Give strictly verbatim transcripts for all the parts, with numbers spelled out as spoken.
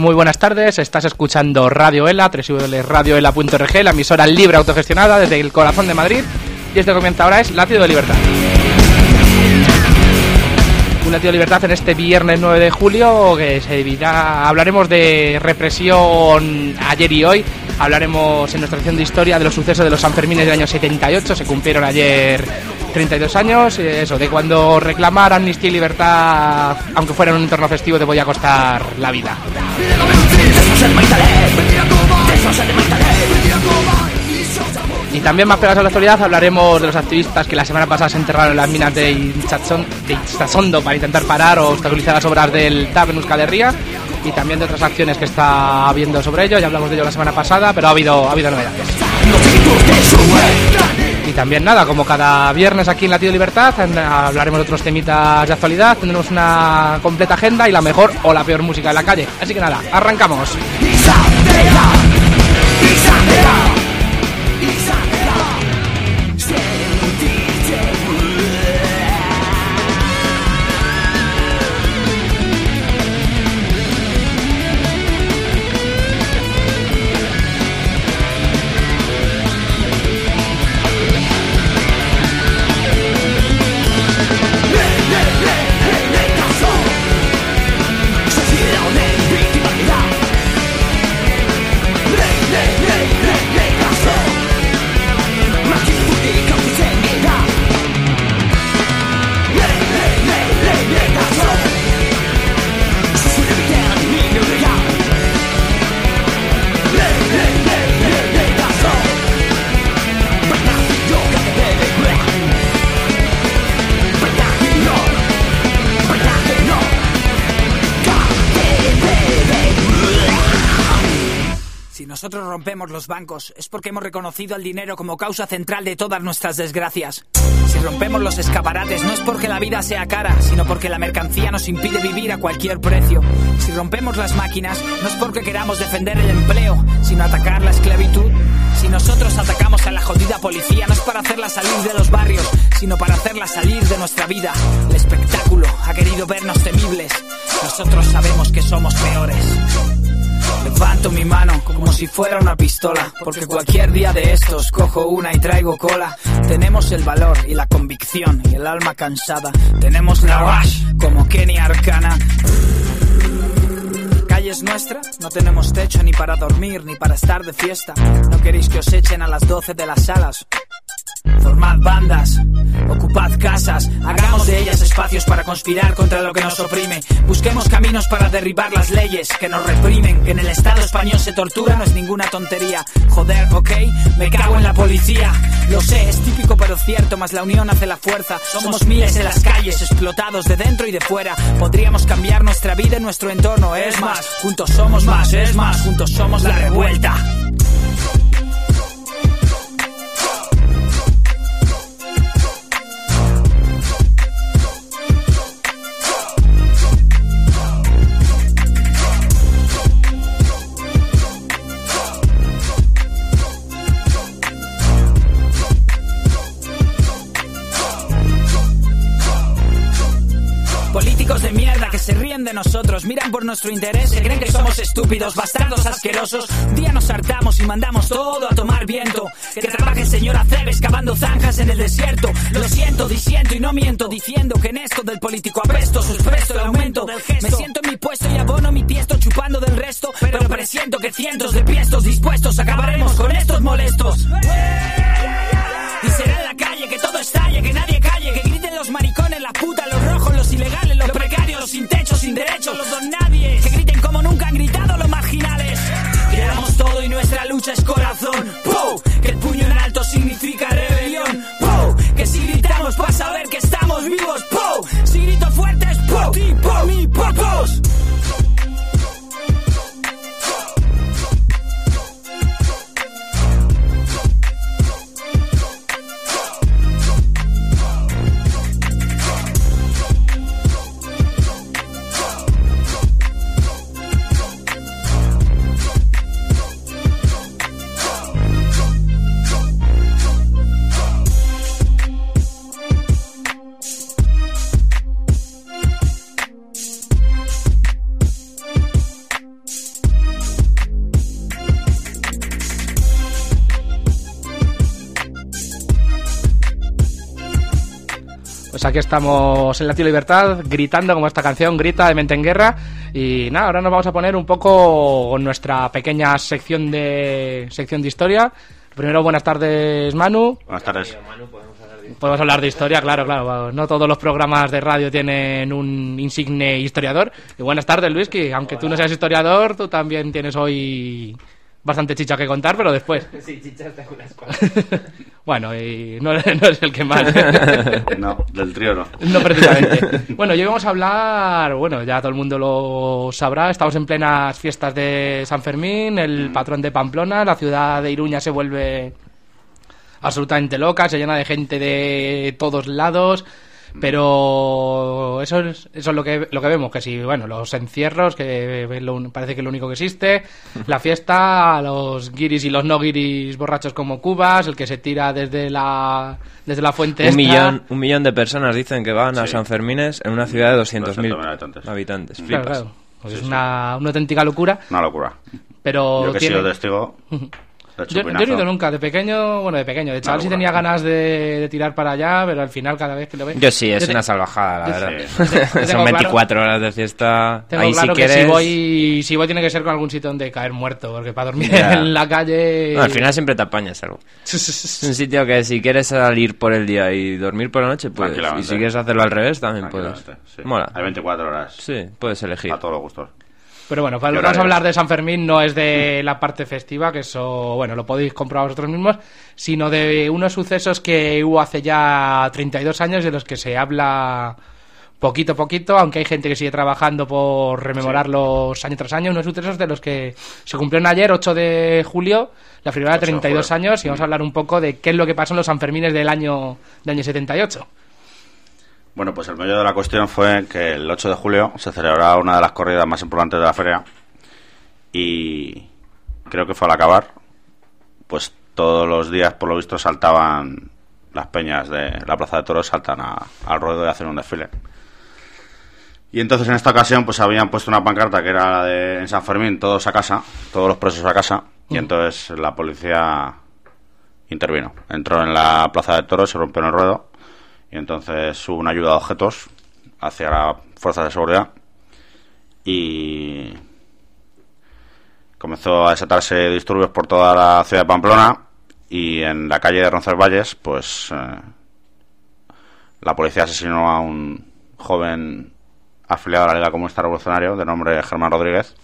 Muy buenas tardes, estás escuchando Radio ELA, doble u doble u doble u punto radio ela punto org, la emisora libre autogestionada desde el corazón de Madrid, y este que comienza ahora es Latido de Libertad. Un latido de libertad en este viernes nueve de julio, que se dividirá, hablaremos de represión ayer y hoy, hablaremos en nuestra sección de historia de los sucesos de los Sanfermines del año setenta y ocho, se cumplieron ayer treinta y dos años, eso, de cuando reclamar amnistía y libertad, aunque fuera en un entorno festivo, te voy a costar la vida. Y también más pegados a la actualidad hablaremos de los activistas que la semana pasada se enterraron en las minas de Itsasondo para intentar parar o obstaculizar las obras del T A B en Euskal Herria, y también de otras acciones que está habiendo sobre ello. Ya hablamos de ello la semana pasada, pero ha habido, ha habido novedades. Y también nada, como cada viernes aquí en Latido de Libertad, hablaremos de otros temitas de actualidad, tendremos una completa agenda y la mejor o la peor música de la calle. Así que nada, arrancamos. Nosotros rompemos los bancos, es porque hemos reconocido el dinero como causa central de todas nuestras desgracias. Si rompemos los escaparates no es porque la vida sea cara, sino porque la mercancía nos impide vivir a cualquier precio. Si rompemos las máquinas no es porque queramos defender el empleo, sino atacar la esclavitud. Si nosotros atacamos a la jodida policía no es para hacerla salir de los barrios, sino para hacerla salir de nuestra vida. El espectáculo ha querido vernos temibles, nosotros sabemos que somos peores. Levanto mi mano como si fuera una pistola, porque cualquier día de estos cojo una y traigo cola. Tenemos el valor y la convicción y el alma cansada. Tenemos la rush como Kenny Arcana. Calle es nuestra, no tenemos techo ni para dormir ni para estar de fiesta. No queréis que os echen a las doce de las salas. Formad bandas, ocupad casas, hagamos de ellas espacios para conspirar contra lo que nos oprime. Busquemos caminos para derribar las leyes que nos reprimen. Que en el Estado español se tortura no es ninguna tontería. Joder, ok, me cago en la policía. Lo sé, es típico pero cierto, más la unión hace la fuerza. Somos miles en las calles, explotados de dentro y de fuera. Podríamos cambiar nuestra vida y nuestro entorno, es más, juntos somos más, es más, juntos somos la revuelta. Políticos de mierda que se ríen de nosotros, miran por nuestro interés, se creen que somos estúpidos, bastardos asquerosos. Un día nos hartamos y mandamos todo a tomar viento. Que trabaje el señor Aceves cavando zanjas en el desierto. Lo siento, disiento y no miento, diciendo que en esto del político apesto, suspresto el aumento del gesto. Me siento en mi puesto y abono mi tiesto chupando del resto, pero presiento que cientos de piestos dispuestos acabaremos con estos molestos. Y será en la calle que todo estalle, que nadie calle, que griten los maricones, la puta, los rojos, los ilegales, los precarios, los sin techo, sin derechos, los don nadie, que griten como nunca han gritado los marginales. Que damos todo y nuestra lucha es corazón. ¡Pum! Que el puño en alto significa rebelión. ¡Pum! Que si gritamos para saber que estamos vivos. ¡Pum! Si grito fuerte es por ti, por mí, por todos. Pues aquí estamos en Latido Libertad, gritando como esta canción, grita de Mente en Guerra. Y nada, ahora nos vamos a poner un poco con nuestra pequeña sección de sección de historia. Primero, buenas tardes, Manu. Buenas tardes. Podemos hablar de historia, claro, claro. No todos los programas de radio tienen un insigne historiador. Y buenas tardes, Luis, que aunque tú no seas historiador, tú también tienes hoy bastante chicha que contar, pero después. Sí, chichas tengo unas cuantas. Bueno, y no, no eres el que más. ¿eh? No, del trío no. No precisamente. Bueno, yo vamos a hablar, bueno, ya todo el mundo lo sabrá, estamos en plenas fiestas de San Fermín, el patrón de Pamplona, la ciudad de Iruña se vuelve absolutamente loca, se llena de gente de todos lados. Pero eso es, eso es lo que lo que vemos, que si, bueno, los encierros, que lo, parece que es lo único que existe, la fiesta, los guiris y los no guiris borrachos como cubas, el que se tira desde la desde la fuente un esta. millón un millón de personas dicen que van a Sí. San Fermines en una ciudad de doscientos mil habitantes. habitantes. Claro, Flipas. claro. Pues Sí, es sí. Una, una auténtica locura, Una locura. pero Yo que he tiene... sido testigo. de Yo, yo no he ido nunca, de pequeño, bueno, de pequeño, de chaval sí locura. tenía ganas de, de tirar para allá, pero al final cada vez que lo ves... Yo sí, es Yo te- una salvajada, la yo- verdad. sí. Yo tengo Son veinticuatro horas de fiesta. Tengo Ahí claro si que quieres... si voy, si voy tiene que ser con algún sitio donde caer muerto, porque para dormir Ya. en la calle... No, al final siempre te apañas algo. Es un sitio que si quieres salir por el día y dormir por la noche, puedes. Y Tranquilamente. si quieres hacerlo al revés, también puedes. Tranquilamente, sí. Mola. Hay veinticuatro horas. Sí, puedes elegir. A todos los gustos. Pero bueno, para Y lo que vamos a horarios. hablar de San Fermín no es de la parte festiva, que eso, bueno, lo podéis comprobar vosotros mismos, sino de unos sucesos que hubo hace ya treinta y dos años de los que se habla poquito a poquito, aunque hay gente que sigue trabajando por rememorarlos año tras año, unos sucesos de los que se cumplieron ayer, ocho de julio, la figura de ocho de treinta y dos julio. años, y vamos a hablar un poco de qué es lo que pasó en los Sanfermines del año, del año setenta y ocho. Bueno, pues el meollo de la cuestión fue que el ocho de julio se celebraba una de las corridas más importantes de la feria y creo que fue al acabar, pues todos los días, por lo visto, saltaban las peñas de la Plaza de Toros, saltan a- al ruedo y hacen un desfile. Y entonces en esta ocasión pues habían puesto una pancarta que era la de en San Fermín, todos a casa, todos los presos a casa, y entonces la policía intervino. Entró en la Plaza de Toros, se rompió en el ruedo, y entonces hubo una ayuda de objetos hacia las fuerzas de seguridad y comenzó a desatarse disturbios por toda la ciudad de Pamplona, y en la calle de Roncesvalles pues eh, la policía asesinó a un joven afiliado a la Liga Comunista Revolucionaria de nombre Germán Rodríguez,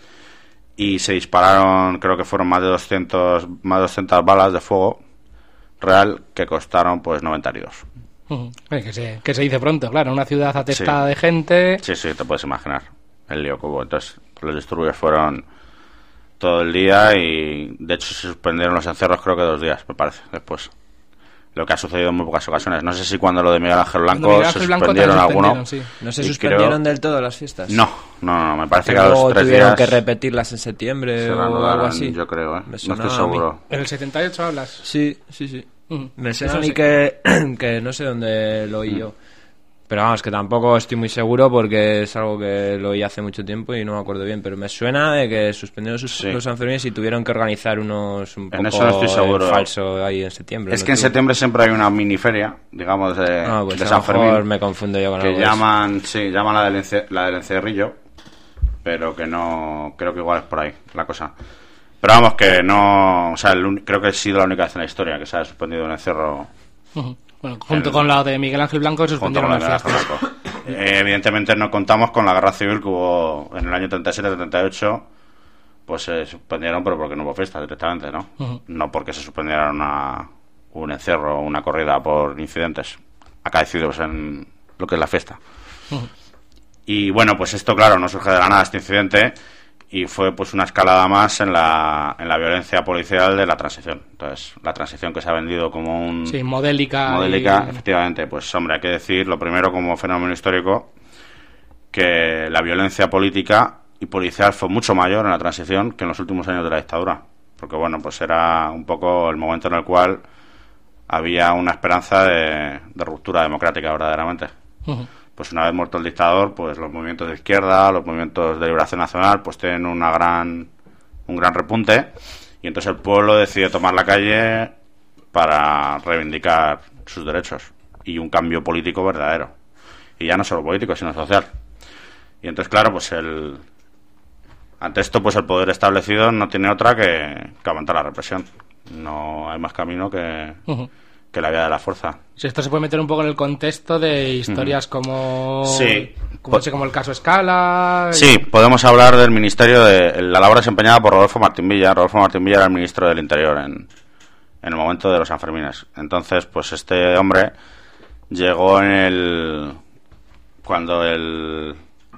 y se dispararon, creo que fueron más de doscientos, más de doscientas balas de fuego real que costaron pues noventa heridos. Ujú. Eh, Que se, que se dice pronto, claro, una ciudad atestada Sí. de gente. Sí, sí, te puedes imaginar el lío que hubo. Entonces, los disturbios fueron todo el día y, de hecho, se suspendieron los encierros creo que dos días, me parece, después. Lo que ha sucedido en muy pocas ocasiones. No sé si cuando lo de Miguel Ángel Blanco Cuando Miguel se Ángel Blanco suspendieron también algunos. suspendieron, sí. ¿No se Y suspendieron creo- del todo las fiestas? No, no, no, me parece Que que a luego los tres tuvieron días que repetirlas en septiembre se o algo reanudaron, así. yo creo, ¿eh? Me No sonaba estoy a mí. seguro. ¿En el setenta y ocho hablas? Sí, sí, sí. Ujú. Me suena Eso a mí sí. que, que no sé dónde lo oí yo. Pero vamos, que tampoco estoy muy seguro porque es algo que lo oí hace mucho tiempo y no me acuerdo bien. Pero me suena de que suspendieron sus, Sí. los Sanfermines y tuvieron que organizar unos un En poco eso no estoy seguro. en falso ahí en septiembre. Es ¿no? que en Tú- septiembre siempre hay una mini feria, digamos, de, Ah, pues de a San lo mejor Fermín, me confundo yo con que algo de eso. llaman, sí, llaman la del, ence- la del encierrillo, pero que no, creo que igual es por ahí la cosa. Pero vamos, que no, o sea, el uni- creo que ha sido la única vez en la historia que se ha suspendido un encierro Ujú. Bueno, junto El- con la de Miguel Ángel Blanco se junto suspendieron con la las de Miguel fiestas. Ángel Blanco. Eh, evidentemente no contamos con la guerra civil que hubo en el año treinta y siete treinta y ocho, pues se suspendieron, pero porque no hubo fiestas directamente, ¿no? Ujú. No porque se suspendiera una, un encierro o una corrida por incidentes acaecidos en lo que es la fiesta. Ujú. Y bueno, pues esto, claro, no surge de la nada este incidente, y fue pues una escalada más en la, en la violencia policial de la transición. Entonces, la transición que se ha vendido como un... Sí, modélica. Modélica, y- efectivamente, pues hombre, hay que decir lo primero como fenómeno histórico, que la violencia política y policial fue mucho mayor en la transición que en los últimos años de la dictadura, porque bueno, pues era un poco el momento en el cual había una esperanza de, de ruptura democrática verdaderamente. Ujú. Pues una vez muerto el dictador, pues los movimientos de izquierda, los movimientos de liberación nacional, pues tienen una gran, un gran repunte, y entonces el pueblo decide tomar la calle para reivindicar sus derechos. y un cambio político verdadero. Y ya no solo político, sino social. Y entonces, claro, pues el ante esto, pues el poder establecido no tiene otra que, que aumentar la represión. No hay más camino que, uh-huh. que la vía de la fuerza. Si esto se puede meter un poco en el contexto de historias uh-huh. como, sí. como, como el caso Escala. Sí, y... podemos hablar del ministerio de la labor desempeñada por Rodolfo Martín Villa. Rodolfo Martín Villa era el ministro del Interior en, en el momento de los Sanfermines. Entonces, pues este hombre llegó en el cuando el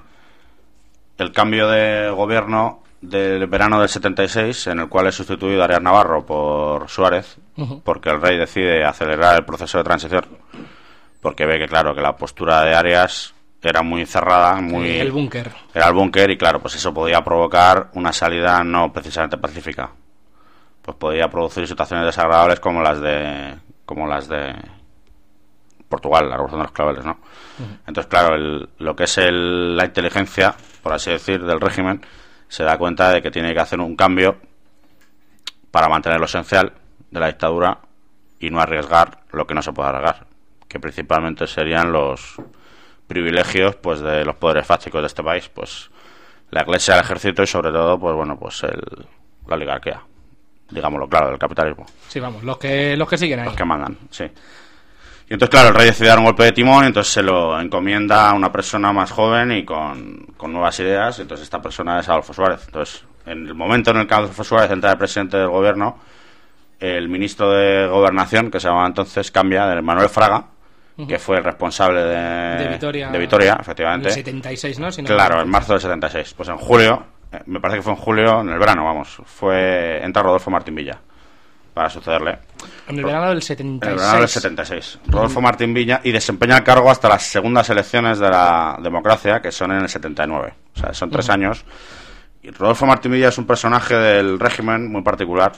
el cambio de gobierno del verano del setenta y seis, en el cual es sustituido Arias Navarro por Suárez, uh-huh. porque el rey decide acelerar el proceso de transición, porque ve que, claro, que la postura de Arias era muy cerrada, muy... El búnker. Era el búnker y, claro, pues eso podía provocar una salida no precisamente pacífica. Pues podía producir situaciones desagradables como las de como las de Portugal, la Revolución de los Claveles, ¿no? Uh-huh. Entonces, claro, el, lo que es el, la inteligencia, por así decir, del régimen, se da cuenta de que tiene que hacer un cambio para mantener lo esencial de la dictadura y no arriesgar lo que no se puede arriesgar, que principalmente serían los privilegios, pues, de los poderes fácticos de este país, pues la Iglesia, el ejército y sobre todo, pues bueno, pues el, la oligarquía, digámoslo claro, del capitalismo. Sí, vamos, los que los que siguen ahí. Los que mandan, sí. Y entonces, claro, el rey decide dar un golpe de timón y entonces se lo encomienda a una persona más joven y con, con nuevas ideas. Y entonces esta persona es Adolfo Suárez. Entonces, en el momento en el que Adolfo Suárez entra de presidente del gobierno, el ministro de Gobernación, que se llamaba entonces, cambia de Manuel Fraga, uh-huh. que fue el responsable de, de, Vitoria, de Vitoria, efectivamente. En el setenta y seis, ¿no? Si no claro, en marzo del setenta y seis. Pues en julio, me parece que fue en julio, en el verano, vamos, fue entra Rodolfo Martín Villa para sucederle. En el verano del setenta y seis. En el verano del setenta y seis. Rodolfo uh-huh. Martín Villa, y desempeña el cargo hasta las segundas elecciones de la democracia, que son en el setenta y nueve. O sea, son tres uh-huh. años. Y Rodolfo Martín Villa es un personaje del régimen muy particular,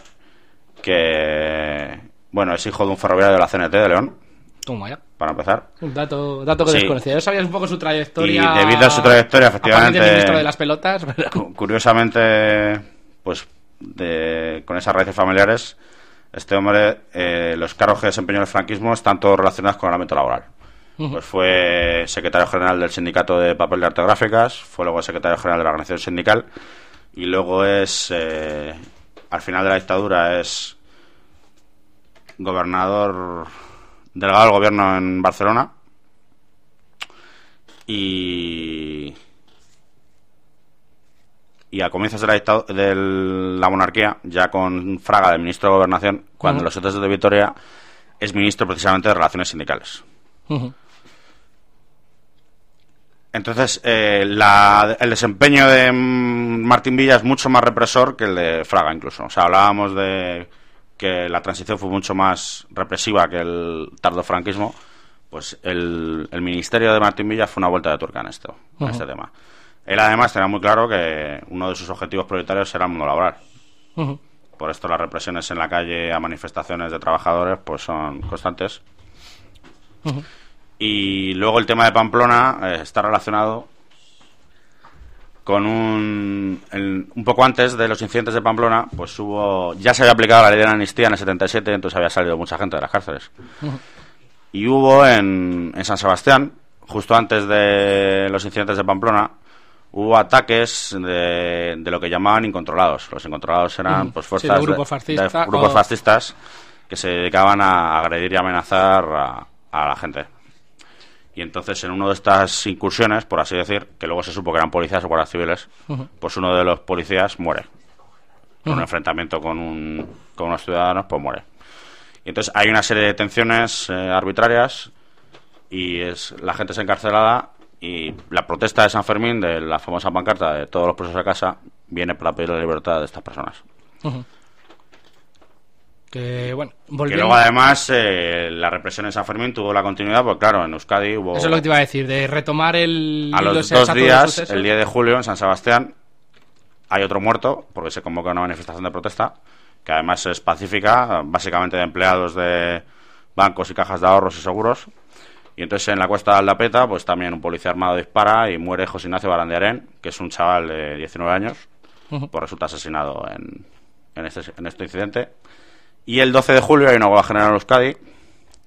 que, bueno, es hijo de un ferroviario de la C N T de León. Toma ya. Para empezar. Un dato, dato que sí. desconocía. Yo sabía un poco su trayectoria. Y debido a su trayectoria, efectivamente. El ministro de las pelotas. Pero... Curiosamente, pues, de, con esas raíces familiares, este hombre, eh, los cargos que desempeñó el franquismo están todos relacionados con el ámbito laboral. Uh-huh. Pues fue secretario general del Sindicato de Papel y Artes Gráficas, fue luego secretario general de la Organización Sindical, y luego es, eh, al final de la dictadura, es gobernador, delegado del gobierno en Barcelona, y... y a comienzos de la, dictad- de la monarquía, ya con Fraga de ministro de Gobernación, cuando uh-huh. los hechos de Vitoria es ministro precisamente de Relaciones Sindicales. Uh-huh. Entonces, eh, la, el desempeño de Martín Villa es mucho más represor que el de Fraga, incluso. O sea, hablábamos de que la transición fue mucho más represiva que el tardofranquismo. Pues el, el ministerio de Martín Villa fue una vuelta de tuerca en esto, uh-huh. en este tema. Él además tenía muy claro que uno de sus objetivos prioritarios era el mundo laboral. Uh-huh. Por esto las represiones en la calle a manifestaciones de trabajadores pues son constantes. Uh-huh. Y luego el tema de Pamplona eh, está relacionado con un... El, un poco antes de los incidentes de Pamplona, pues hubo... Ya se había aplicado la ley de la amnistía en el setenta y siete, entonces había salido mucha gente de las cárceles. Uh-huh. Y hubo en, en San Sebastián, justo antes de los incidentes de Pamplona, hubo ataques de, de lo que llamaban incontrolados. Los incontrolados eran pues fuerzas sí, de grupos, fascista, de, de grupos o... fascistas que se dedicaban a agredir y amenazar a, a la gente. Y entonces en una de estas incursiones, por así decir, que luego se supo que eran policías o guardias civiles, uh-huh. pues uno de los policías muere. En uh-huh. un enfrentamiento con, un, con unos ciudadanos, pues muere. Y entonces hay una serie de detenciones eh, arbitrarias y es la gente es encarcelada. Y la protesta de San Fermín, de la famosa pancarta de todos los presos a casa, viene para pedir la libertad de estas personas. Uh-huh. Que, bueno, volviendo... que luego además eh, la represión en San Fermín tuvo la continuidad, porque claro, en Euskadi hubo... Eso es lo que te iba a decir, de retomar el... A los dos días, el diez de julio, en San Sebastián, hay otro muerto, porque se convoca una manifestación de protesta, que además es pacífica, básicamente de empleados de bancos y cajas de ahorros y seguros. Y entonces en la cuesta de Aldapeta, pues también un policía armado dispara y muere José Ignacio Barandiarén, que es un chaval de diecinueve años, uh-huh. pues resulta asesinado en, en, este, en este incidente. Y el doce de julio hay una huelga general en Euskadi,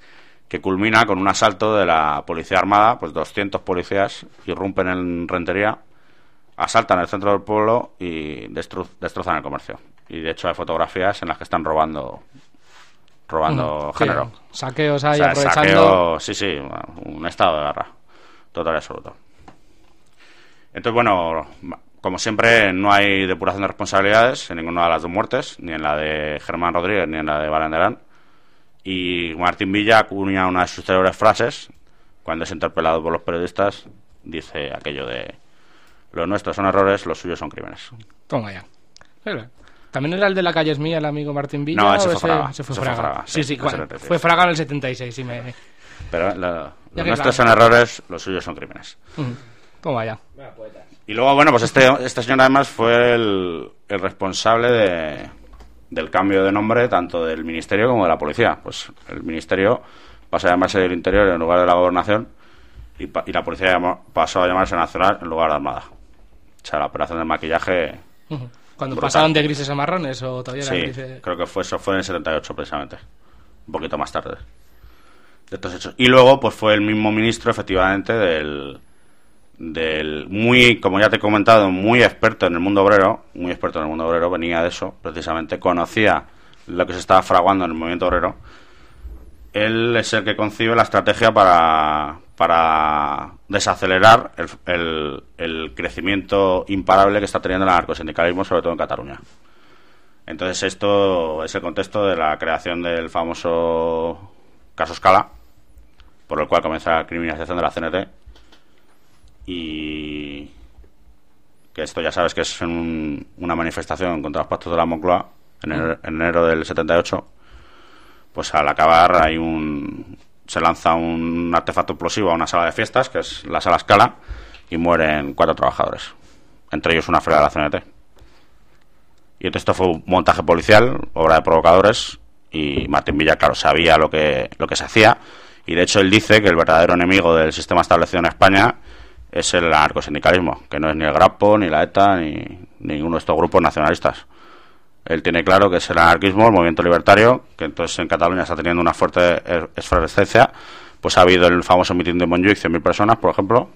que culmina con un asalto de la Policía Armada, pues doscientos policías irrumpen en Rentería, asaltan el centro del pueblo y destru- destrozan el comercio. Y de hecho hay fotografías en las que están robando robando Sí, género. saqueos O ahí sea, aprovechando. saqueo, sí, sí, un estado de guerra total y absoluto. Entonces, bueno, como siempre, no hay depuración de responsabilidades en ninguna de las dos muertes, ni en la de Germán Rodríguez ni en la de Valenderán. Y Martín Villa acuña una de sus célebres frases cuando es interpelado por los periodistas. Dice aquello de: los nuestros son errores, los suyos son crímenes. Toma ya. ¿También era el de la calle es mía, el amigo Martín Villa? No, ese o fue Fraga. ese fue Ese fue Fraga. Fraga, Sí, sí, sí, en el cua- setenta y seis. fue Fraga en el setenta y seis, sí me... Pero la- Ya los que nuestros claro. son errores, los suyos son crímenes. Mm, Toma ya. Y luego, bueno, pues este, este señor además fue el, el responsable de, del cambio de nombre tanto del ministerio como de la policía. Pues el ministerio pasó a llamarse del Interior en lugar de la Gobernación y, pa- y la policía llamó- pasó a llamarse Nacional en lugar de Armada. O sea, la operación del maquillaje... Ujú. Cuando Brutal. pasaban de grises a marrones o todavía eran Sí, grises... creo que fue eso fue en el setenta y ocho precisamente. Un poquito más tarde de estos hechos. Y luego, pues fue el mismo ministro, efectivamente, del... del muy, como ya te he comentado, muy experto en el mundo obrero, muy experto en el mundo obrero, venía de eso, precisamente, conocía lo que se estaba fraguando en el movimiento obrero. Él es el que concibe la estrategia para, para desacelerar el, el, el crecimiento imparable que está teniendo el anarcosindicalismo, sobre todo en Cataluña. Entonces esto es el contexto de la creación del famoso caso Scala, por el cual comienza la criminalización de la C N T. Y que esto ya sabes que es un, una manifestación contra los pactos de la Moncloa en enero, en enero del setenta y ocho. Pues al acabar hay un se lanza un artefacto explosivo a una sala de fiestas, que es la sala Scala, y mueren cuatro trabajadores, entre ellos una fila de la C N T. Y entonces esto fue un montaje policial, obra de provocadores, y Martín Villa, claro, sabía lo que, lo que se hacía, y de hecho él dice que el verdadero enemigo del sistema establecido en España es el anarcosindicalismo, que no es ni el Grapo, ni la ETA, ni, ni ninguno de estos grupos nacionalistas. Él tiene claro que es el anarquismo, el movimiento libertario, que entonces en Cataluña está teniendo una fuerte efervescencia. Pues ha habido el famoso mitin de Montjuic, cien mil personas, por ejemplo,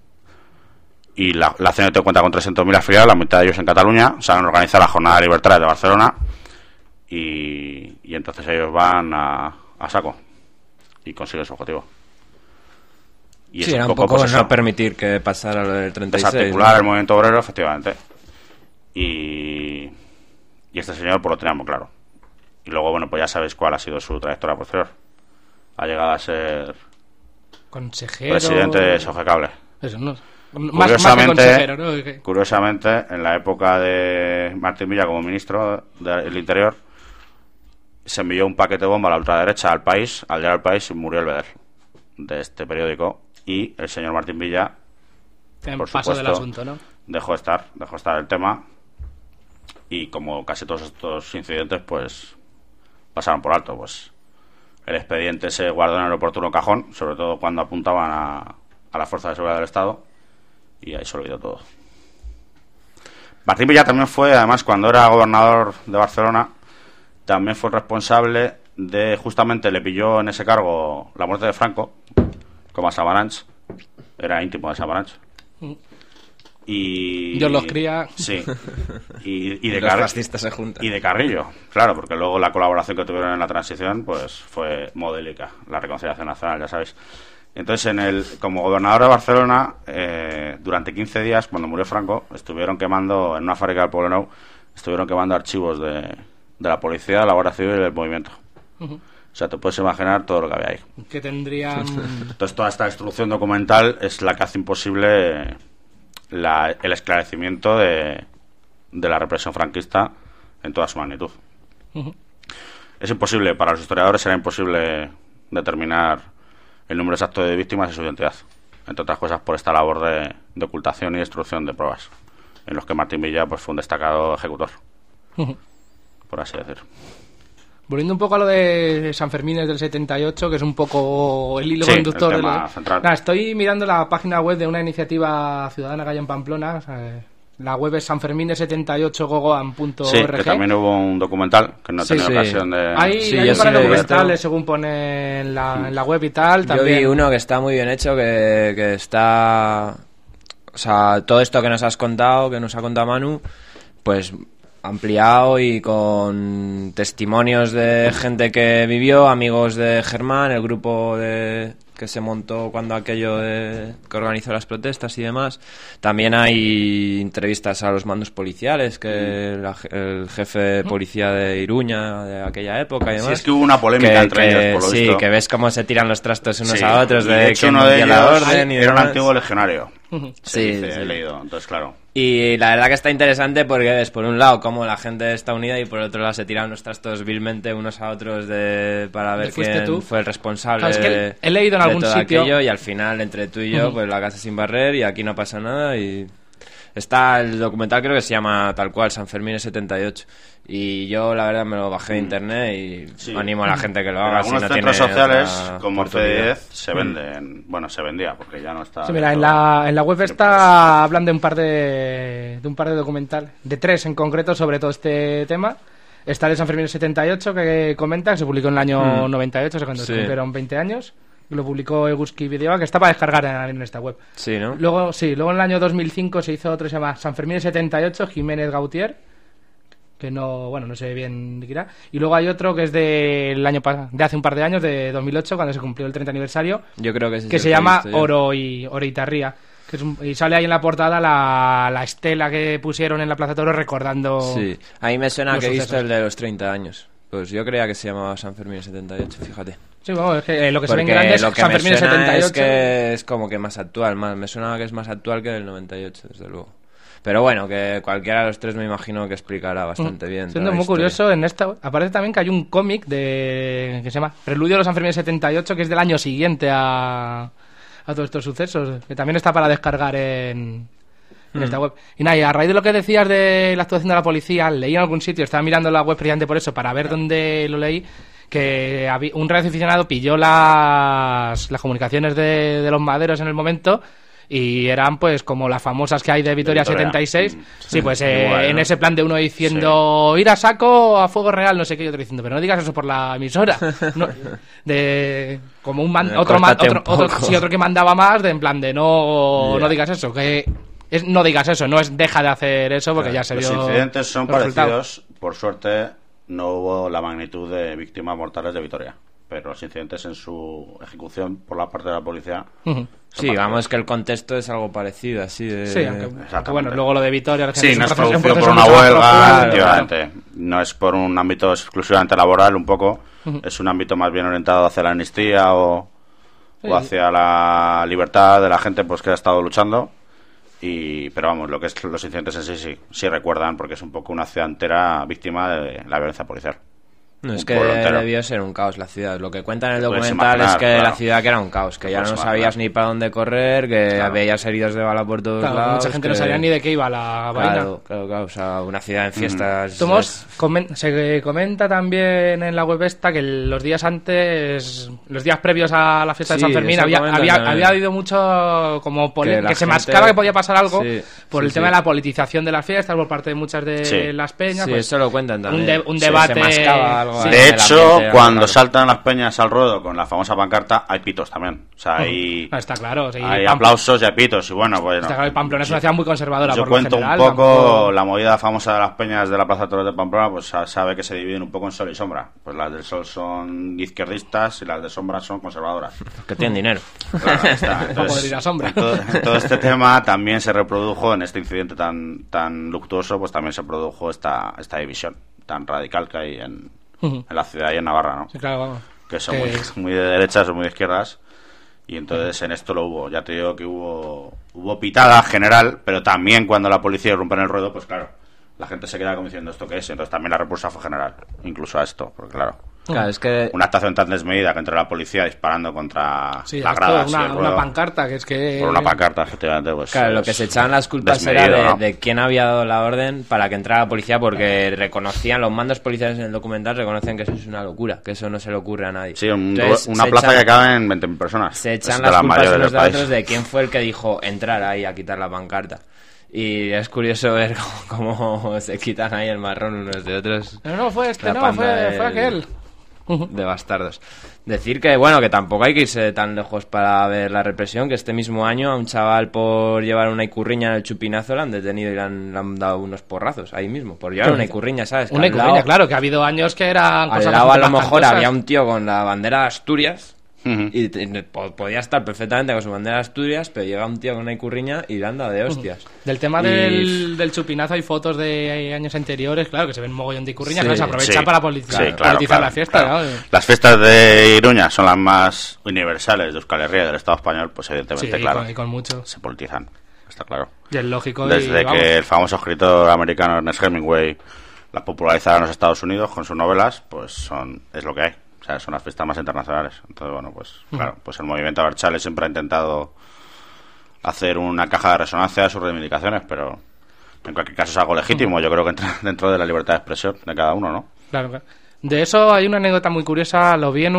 y la, la C N T cuenta con trescientos mil afiliados, la mitad de ellos en Cataluña. Se han organizado la Jornada Libertaria de Barcelona y, y entonces ellos van a, a saco y consiguen su objetivo. Y Sí, es era un un poco, poco pues no eso, permitir que pasara lo del treinta y seis. desarticular ¿no? el movimiento obrero, efectivamente. Y, y este señor pues lo tenía muy claro. Y luego, bueno, pues ya sabéis cuál ha sido su trayectoria posterior. Ha llegado a ser Consejero... presidente de Sogecable. Eso, ¿no? Más, más que Curiosamente, consejero, ¿no? Que- curiosamente, en la época de Martín Villa como ministro del Interior, se envió un paquete bomba a la ultraderecha al país, al diario El País, y murió el Beder de este periódico. Y el señor Martín Villa, En por paso del supuesto, asunto, ¿no? dejó estar, dejó estar el tema, y como casi todos estos incidentes, pues pasaron por alto. Pues el expediente se guardó en el oportuno cajón, sobre todo cuando apuntaban a, a la fuerza de seguridad del Estado, y ahí se olvidó todo. Martín Villa también fue, además, cuando era gobernador de Barcelona, también fue responsable de, justamente le pilló en ese cargo la muerte de Franco, como a Samaranch, era íntimo de Samaranch. Y Dios los cría. Sí. Y, y de Los Car- fascistas se juntan. y de Carrillo, claro, porque luego la colaboración que tuvieron en la transición pues fue modélica, la reconciliación nacional, ya sabéis. Entonces, en el como gobernador de Barcelona, eh, durante quince días, cuando murió Franco, estuvieron quemando, en una fábrica del Poblenou, estuvieron quemando archivos de, de la policía, de la Guardia Civil y del movimiento. Ujú. O sea, te puedes imaginar todo lo que había ahí. Que tendrían... Entonces, toda esta destrucción documental es la que hace imposible la, el esclarecimiento de, de la represión franquista en toda su magnitud. Ujú. Es imposible, para los historiadores era imposible determinar el número exacto de víctimas y su identidad, entre otras cosas por esta labor de, de ocultación y destrucción de pruebas, en los que Martín Villa pues fue un destacado ejecutor, Ujú. por así decir. Volviendo un poco a lo de San Fermín del setenta y ocho, que es un poco el hilo Sí, conductor. el tema de lo- central. Nada, estoy mirando la página web de una iniciativa ciudadana que hay en Pamplona, o sea, La web es sanfermines setenta y ocho gogoan punto org. Sí, que también hubo un documental que no he Sí, tenido sí. ocasión de... Hay, Sí, hay yo un par sí de lo he visto. documentales, según pone en la, en la web y tal. Yo También. vi uno que está muy bien hecho, que, que está... O sea, todo esto que nos has contado, que nos ha contado Manu, pues ampliado y con testimonios de gente que vivió, amigos de Germán, el grupo de que se montó cuando aquello de, que organizó las protestas y demás. También hay entrevistas a los mandos policiales, que la- el jefe de policía de Iruña de aquella época y demás. Sí, es que hubo una polémica que, entre que- ellos, por lo sí, visto. que ves cómo se tiran los trastos unos Sí, a otros y de, hecho quién uno de rompía la ellos orden y era un demás. antiguo legionario. Sí, Se dice, sí. he leído, entonces claro. Y la verdad que está interesante porque ves por un lado cómo la gente está unida y por el otro lado se tiran los trastos vilmente unos a otros de para ver ¿De fuiste quién tú? fue el responsable Claro, es que de, he leído en de algún todo sitio- aquello, y al final entre tú y yo Ujú. pues la casa sin barrer y aquí no pasa nada. Y está el documental, creo que se llama tal cual, Sanfermines setenta y ocho, y yo la verdad me lo bajé de internet y Sí. animo a la gente que lo En haga. algunos si no centros tiene sociales, otra como el C oportunidad. diez, se venden... Bueno, se vendía, porque ya no está... Sí, mira, en dentro. la, en la web esta hablan de un par de, de un par de documentales, de tres en concreto sobre todo este tema. Está el de Sanfermines setenta y ocho que comenta, que se publicó en el año Hmm. noventa y ocho, o sea, cuando se Sí. cumplieron veinte años. Y lo publicó Eguski Video, que está para descargar en, en esta web. Sí, ¿no? Luego, sí, luego en el año dos mil cinco se hizo otro, se llama Sanfermines setenta y ocho, Jiménez Gautier, que no, bueno, no sé bien ni qué era. Y luego hay otro que es del año pa- de hace un par de años, de dos mil ocho, cuando se cumplió el treinta aniversario, Yo creo que, ese que es se el llama he visto yo. Oro y Oreitarría. Que es un- y sale ahí en la portada la, la estela que pusieron en la Plaza Toro recordando... Sí, a mí me suena los que he visto sucesos. el de los treinta años. Pues yo creía que se llamaba San Fermín setenta y ocho, fíjate. Sí, vamos, es que eh, lo que se ve en Porque grande es lo que San me Fermín suena setenta y ocho. es que es como que más actual, más, me suena que es más actual que el noventa y ocho, desde luego. Pero bueno, que cualquiera de los tres me imagino que explicará bastante bien. toda Siendo la muy historia. curioso, en esta aparece también que hay un cómic de que se llama Preludio de los Sanfermines setenta y ocho, que es del año siguiente a, a todos estos sucesos, que también está para descargar en, en esta web. Y nada, y a raíz de lo que decías de la actuación de la policía, leí en algún sitio, estaba mirando la web precisamente por eso, para ver dónde lo leí, que había, un radioaficionado pilló las, las comunicaciones de, de los Maderos en el momento. Y eran pues como las famosas que hay de Vitoria, Vitoria. setenta y seis. Mm, Sí, pues eh, igual, en ¿no? ese plan de uno diciendo ir a saco, a fuego real, no sé qué, y otro diciendo, pero no digas eso por la emisora. No, de como un man- Eh, otro, man- córtate otro, un otro- poco. sí, otro que mandaba más, de en plan de no, Ya. no digas eso, que es no digas eso, no es deja de hacer eso porque ya se Los vio incidentes son los resultados. parecidos. Por suerte, no hubo la magnitud de víctimas mortales de Vitoria. Pero los incidentes en su ejecución por la parte de la policía... Ujú. Sí, digamos que el contexto es algo parecido, así de... Sí, aunque, Exactamente. aunque bueno, luego lo de Vitoria... la gente Sí, es no un es proceso- un producido por proceso una mucho más huelga, profundo, efectivamente. No es por un ámbito exclusivamente laboral, un poco. Es un ámbito más bien orientado hacia la amnistía o, Sí. o hacia la libertad de la gente pues que ha estado luchando. Y, pero vamos, lo que es los incidentes en sí, sí, sí recuerdan, porque es un poco una ciudad entera víctima de la violencia policial. No, es Un que pueblo entero. debió ser un caos la ciudad. Lo que cuentan en el Te puedes documental imaginar, es que claro. la ciudad que era un caos, que Te ya no puedes sabías imaginar. ni para dónde correr, que Claro. veías heridos de bala por todos Claro, lados. mucha gente no que- sabía ni de qué iba la vaina. Claro, claro, claro. O sea, una ciudad en fiestas. Tomos, es- comen- se comenta también en la web esta que los días antes, los días previos a la fiesta Sí, de San Fermín, eso había, comentan había, también. había habido mucho como pole- Que que, la se gente- mascaba que podía pasar algo Sí, por sí, el tema sí. de la politización de las fiestas por parte de muchas de Sí. las peñas. Sí, pues, eso lo cuentan también. un, de- un Se- debate. se mascaba algo sí. ahí. De el hecho, ambiente era cuando raro. saltan las peñas al ruedo con la famosa pancarta, hay pitos también. O sea, hay, Ah, está claro. Sí, hay Pam- aplausos y hay pitos. Y bueno, bueno. Está claro, y Pamplona es una ciudad muy conservadora. Yo por lo cuento general, un poco tampoco- la movida famosa de las peñas de la Plaza de Toros de Pamplona, pues sa- sabe que se dividen un poco en sol y sombra. Pues las del sol son izquierdistas y las de sombra son conservadoras. Que tienen dinero. Claro, ahí está. Un poco de ir a sombra. Todo, todo este tema también se reprodujo en este incidente tan tan luctuoso, pues también se produjo esta esta división tan radical que hay en, Ujú. en la ciudad y en Navarra, ¿no? Sí, claro, vamos. Que son Que muy, es- muy de derechas o muy de izquierdas. Y entonces en esto lo hubo. Ya te digo que hubo hubo pitada general, pero también cuando la policía irrumpe en el ruedo, pues claro, la gente se queda como diciendo esto qué es. Entonces también la repulsa fue general, incluso a esto, porque claro, Claro, es que. una actuación tan desmedida que entre la policía disparando contra Sí, las acto, gradas y una, el una ruedo, pancarta que es que. por una pancarta, efectivamente, pues Claro, lo es que se echaban las culpas era desmedido, de, ¿no? de quién había dado la orden para que entrara la policía, porque reconocían, los mandos policiales en el documental reconocen que eso es una locura, que eso no se le ocurre a nadie. Sí, un- Entonces, una se plaza echan- que cabe en veinte mil personas. Se Es echan de las las culpas mayores unos del de país. otros de quién fue el que dijo entrar ahí a quitar la pancarta. Y es curioso ver cómo, cómo se quitan ahí el marrón unos de otros. No, no, fue este, no, fue, del... fue aquel. De bastardos. Decir que, bueno, que tampoco hay que irse tan lejos para ver la represión, que este mismo año a un chaval por llevar una icurriña en el chupinazo le han detenido y le han, le han dado unos porrazos ahí mismo, por llevar una icurriña, ¿sabes? Que una icurriña, lado, claro, que ha habido años que eran cosas al lado a lo mejor había un tío con la bandera de Asturias. Uh-huh. Y te, te, podía estar perfectamente con su bandera de Asturias, pero llega un tío con una icurriña y le anda de hostias. Uh-huh. Del tema y... del, del chupinazo hay fotos de años anteriores, claro, que se ven mogollón de icurriñas, sí, claro, se aprovecha sí, para politizar, sí, claro, politizar claro, la fiesta. Claro. ¿no? Las fiestas de Iruña son las más universales de Euskal Herria, del Estado español, pues evidentemente, sí, claro, y con, y con mucho. Se politizan, está claro. Y es lógico. Desde y, que el famoso escritor americano Ernest Hemingway las popularizara en los Estados Unidos con sus novelas, pues son es lo que hay. O sea, son las fiestas más internacionales. Entonces, bueno, pues claro, pues el movimiento Abertzale siempre ha intentado hacer una caja de resonancia a sus reivindicaciones, pero en cualquier caso es algo legítimo. Yo creo que entra dentro de la libertad de expresión de cada uno, ¿no? Claro, claro. De eso hay una anécdota muy curiosa. Lo vi en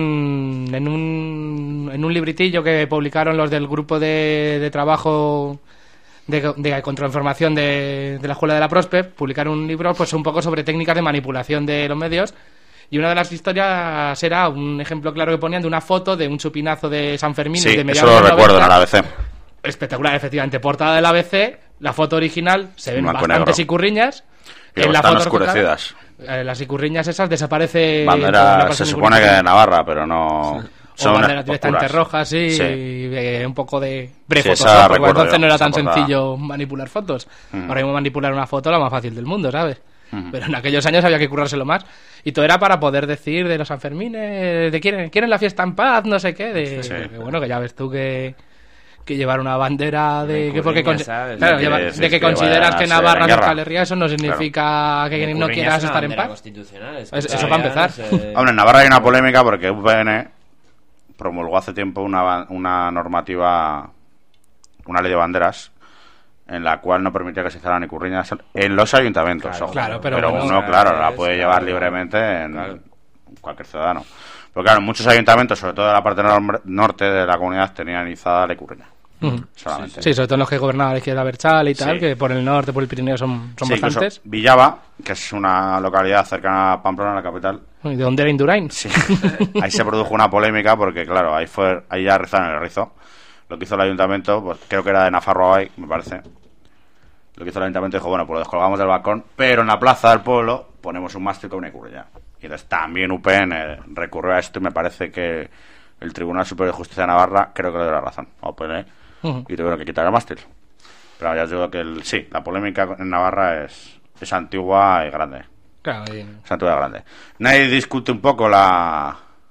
un en un, en un libritillo que publicaron los del grupo de, de trabajo de, de contrainformación de, de la Escuela de la Prospe. Publicaron un libro pues un poco sobre técnicas de manipulación de los medios. Y una de las historias era un ejemplo claro que ponían de una foto de un chupinazo de San Fermín sí, de mediados de los noventa. Sí, eso lo recuerdo en el A B C. Espectacular, efectivamente. Portada del A B C, la foto original, se ven Blanco bastantes icurriñas. Y en la foto oscurecidas. Recortada, las icurriñas esas desaparece... Bandera, se supone que de Navarra, pero no... Sí. Son o banderas directamente rojas, sí, sí. Y eh, un poco de prefotos, sí, ¿no? Porque entonces yo, no era tan portada. sencillo manipular fotos. Mm. Ahora mismo manipular una foto la más fácil del mundo, ¿sabes? Mm. Pero en aquellos años había que currárselo más. Y todo era para poder decir de los Sanfermines, de quieren, quieren la fiesta en paz, no sé qué. De, sí. que, bueno, que ya ves tú que, que llevar una bandera de... Que porque con, ¿sabes? claro, de, lleva, de, de que que consideras que Navarra es Euskal Herria, eso no significa claro. que no quieras estar en paz. Es es, eso para empezar. Se... Hombre, en Navarra hay una polémica porque U P N promulgó hace tiempo una, una normativa, una ley de banderas, en la cual no permitía que se hicieran icurriñas en los ayuntamientos. Claro, ojo. claro, pero, pero bueno, uno, claro, la puede llevar libremente en claro. cualquier ciudadano. Pero claro, muchos ayuntamientos, sobre todo en la parte nor- norte de la comunidad, tenían izada la icurriña. Uh-huh. Solamente. Sí, sobre todo en los que gobernaba la izquierda Abertzale y tal, sí. Que por el norte, por el Pirineo son, son sí, bastantes. Villava, que es una localidad cercana a Pamplona, la capital. ¿Y de dónde era Indurain? Sí. Ahí se produjo una polémica porque, claro, ahí fue ahí ya rezaron el rizo. Lo que hizo el ayuntamiento, pues creo que era de Nafarroa, me parece. Lo que hizo el ayuntamiento dijo, bueno, pues lo descolgamos del balcón, pero en la plaza del pueblo ponemos un mástil con una icurriña. Y entonces también U P N recurrió a esto y me parece que el Tribunal Superior de Justicia de Navarra creo que le dio la razón a U P N uh-huh. Y tuvieron que quitar el mástil. Pero ya os digo que el, sí, la polémica en Navarra es, es antigua y grande. Claro, y... Es antigua y grande. Nadie discute un poco la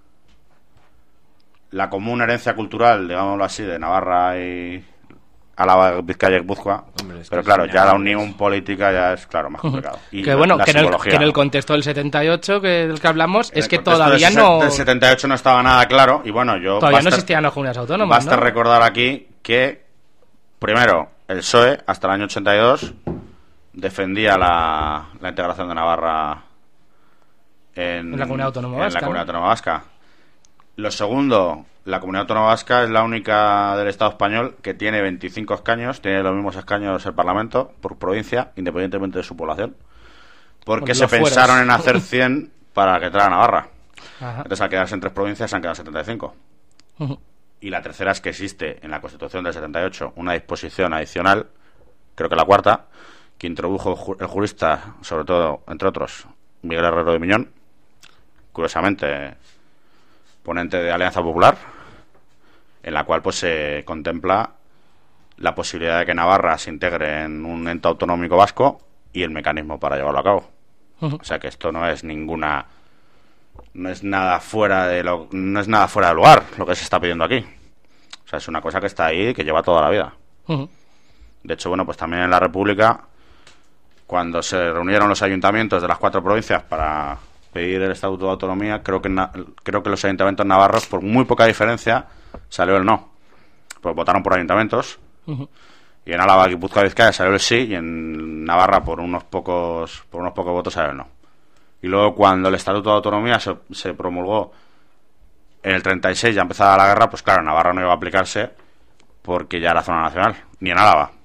la común herencia cultural, digámoslo así, de Navarra y Álava, Vizcaya y Guipúzcoa, pero claro, ya la unión política ya es, claro, más complicado. Y que bueno, que en, el, que en el ¿no? contexto del setenta y ocho, que del que hablamos, en es que todavía del no... del setenta y ocho no estaba nada claro, y bueno, yo... Todavía basta, no existían las comunidades autónomas, Basta ¿no? recordar aquí que, primero, el P S O E, hasta el año ochenta y dos, defendía la, la integración de Navarra en, en la comunidad autónoma en vasca. La comunidad ¿no? autónoma vasca. Lo segundo, la comunidad autónoma vasca es la única del Estado español que tiene veinticinco escaños, tiene los mismos escaños el Parlamento por provincia, independientemente de su población, porque se pensaron fueros. en hacer cien para que traiga Navarra. Ajá. Entonces, al quedarse en tres provincias, se han quedado setenta y cinco. Uh-huh. Y la tercera es que existe en la Constitución del setenta y ocho una disposición adicional, creo que la cuarta, que introdujo el jurista, sobre todo, entre otros, Miguel Herrero de Miñón, curiosamente ponente de Alianza Popular, en la cual pues se contempla la posibilidad de que Navarra se integre en un ente autonómico vasco y el mecanismo para llevarlo a cabo. Uh-huh. O sea que esto no es ninguna, no es nada fuera de lo, no es nada fuera de lugar lo que se está pidiendo aquí. O sea, es una cosa que está ahí y que lleva toda la vida. Uh-huh. De hecho, bueno, pues también en la República, cuando se reunieron los ayuntamientos de las cuatro provincias para pedir el Estatuto de Autonomía, creo que na- creo que los ayuntamientos navarros, por muy poca diferencia, salió el no. Pues votaron por ayuntamientos. Uh-huh. Y en Álava, Guipúzcoa y Vizcaya salió el sí, y en Navarra por unos pocos por unos pocos votos salió el no. Y luego, cuando el Estatuto de Autonomía se, se promulgó en el treinta y seis, ya empezaba la guerra, pues claro, Navarra no iba a aplicarse porque ya era zona nacional, ni en Álava.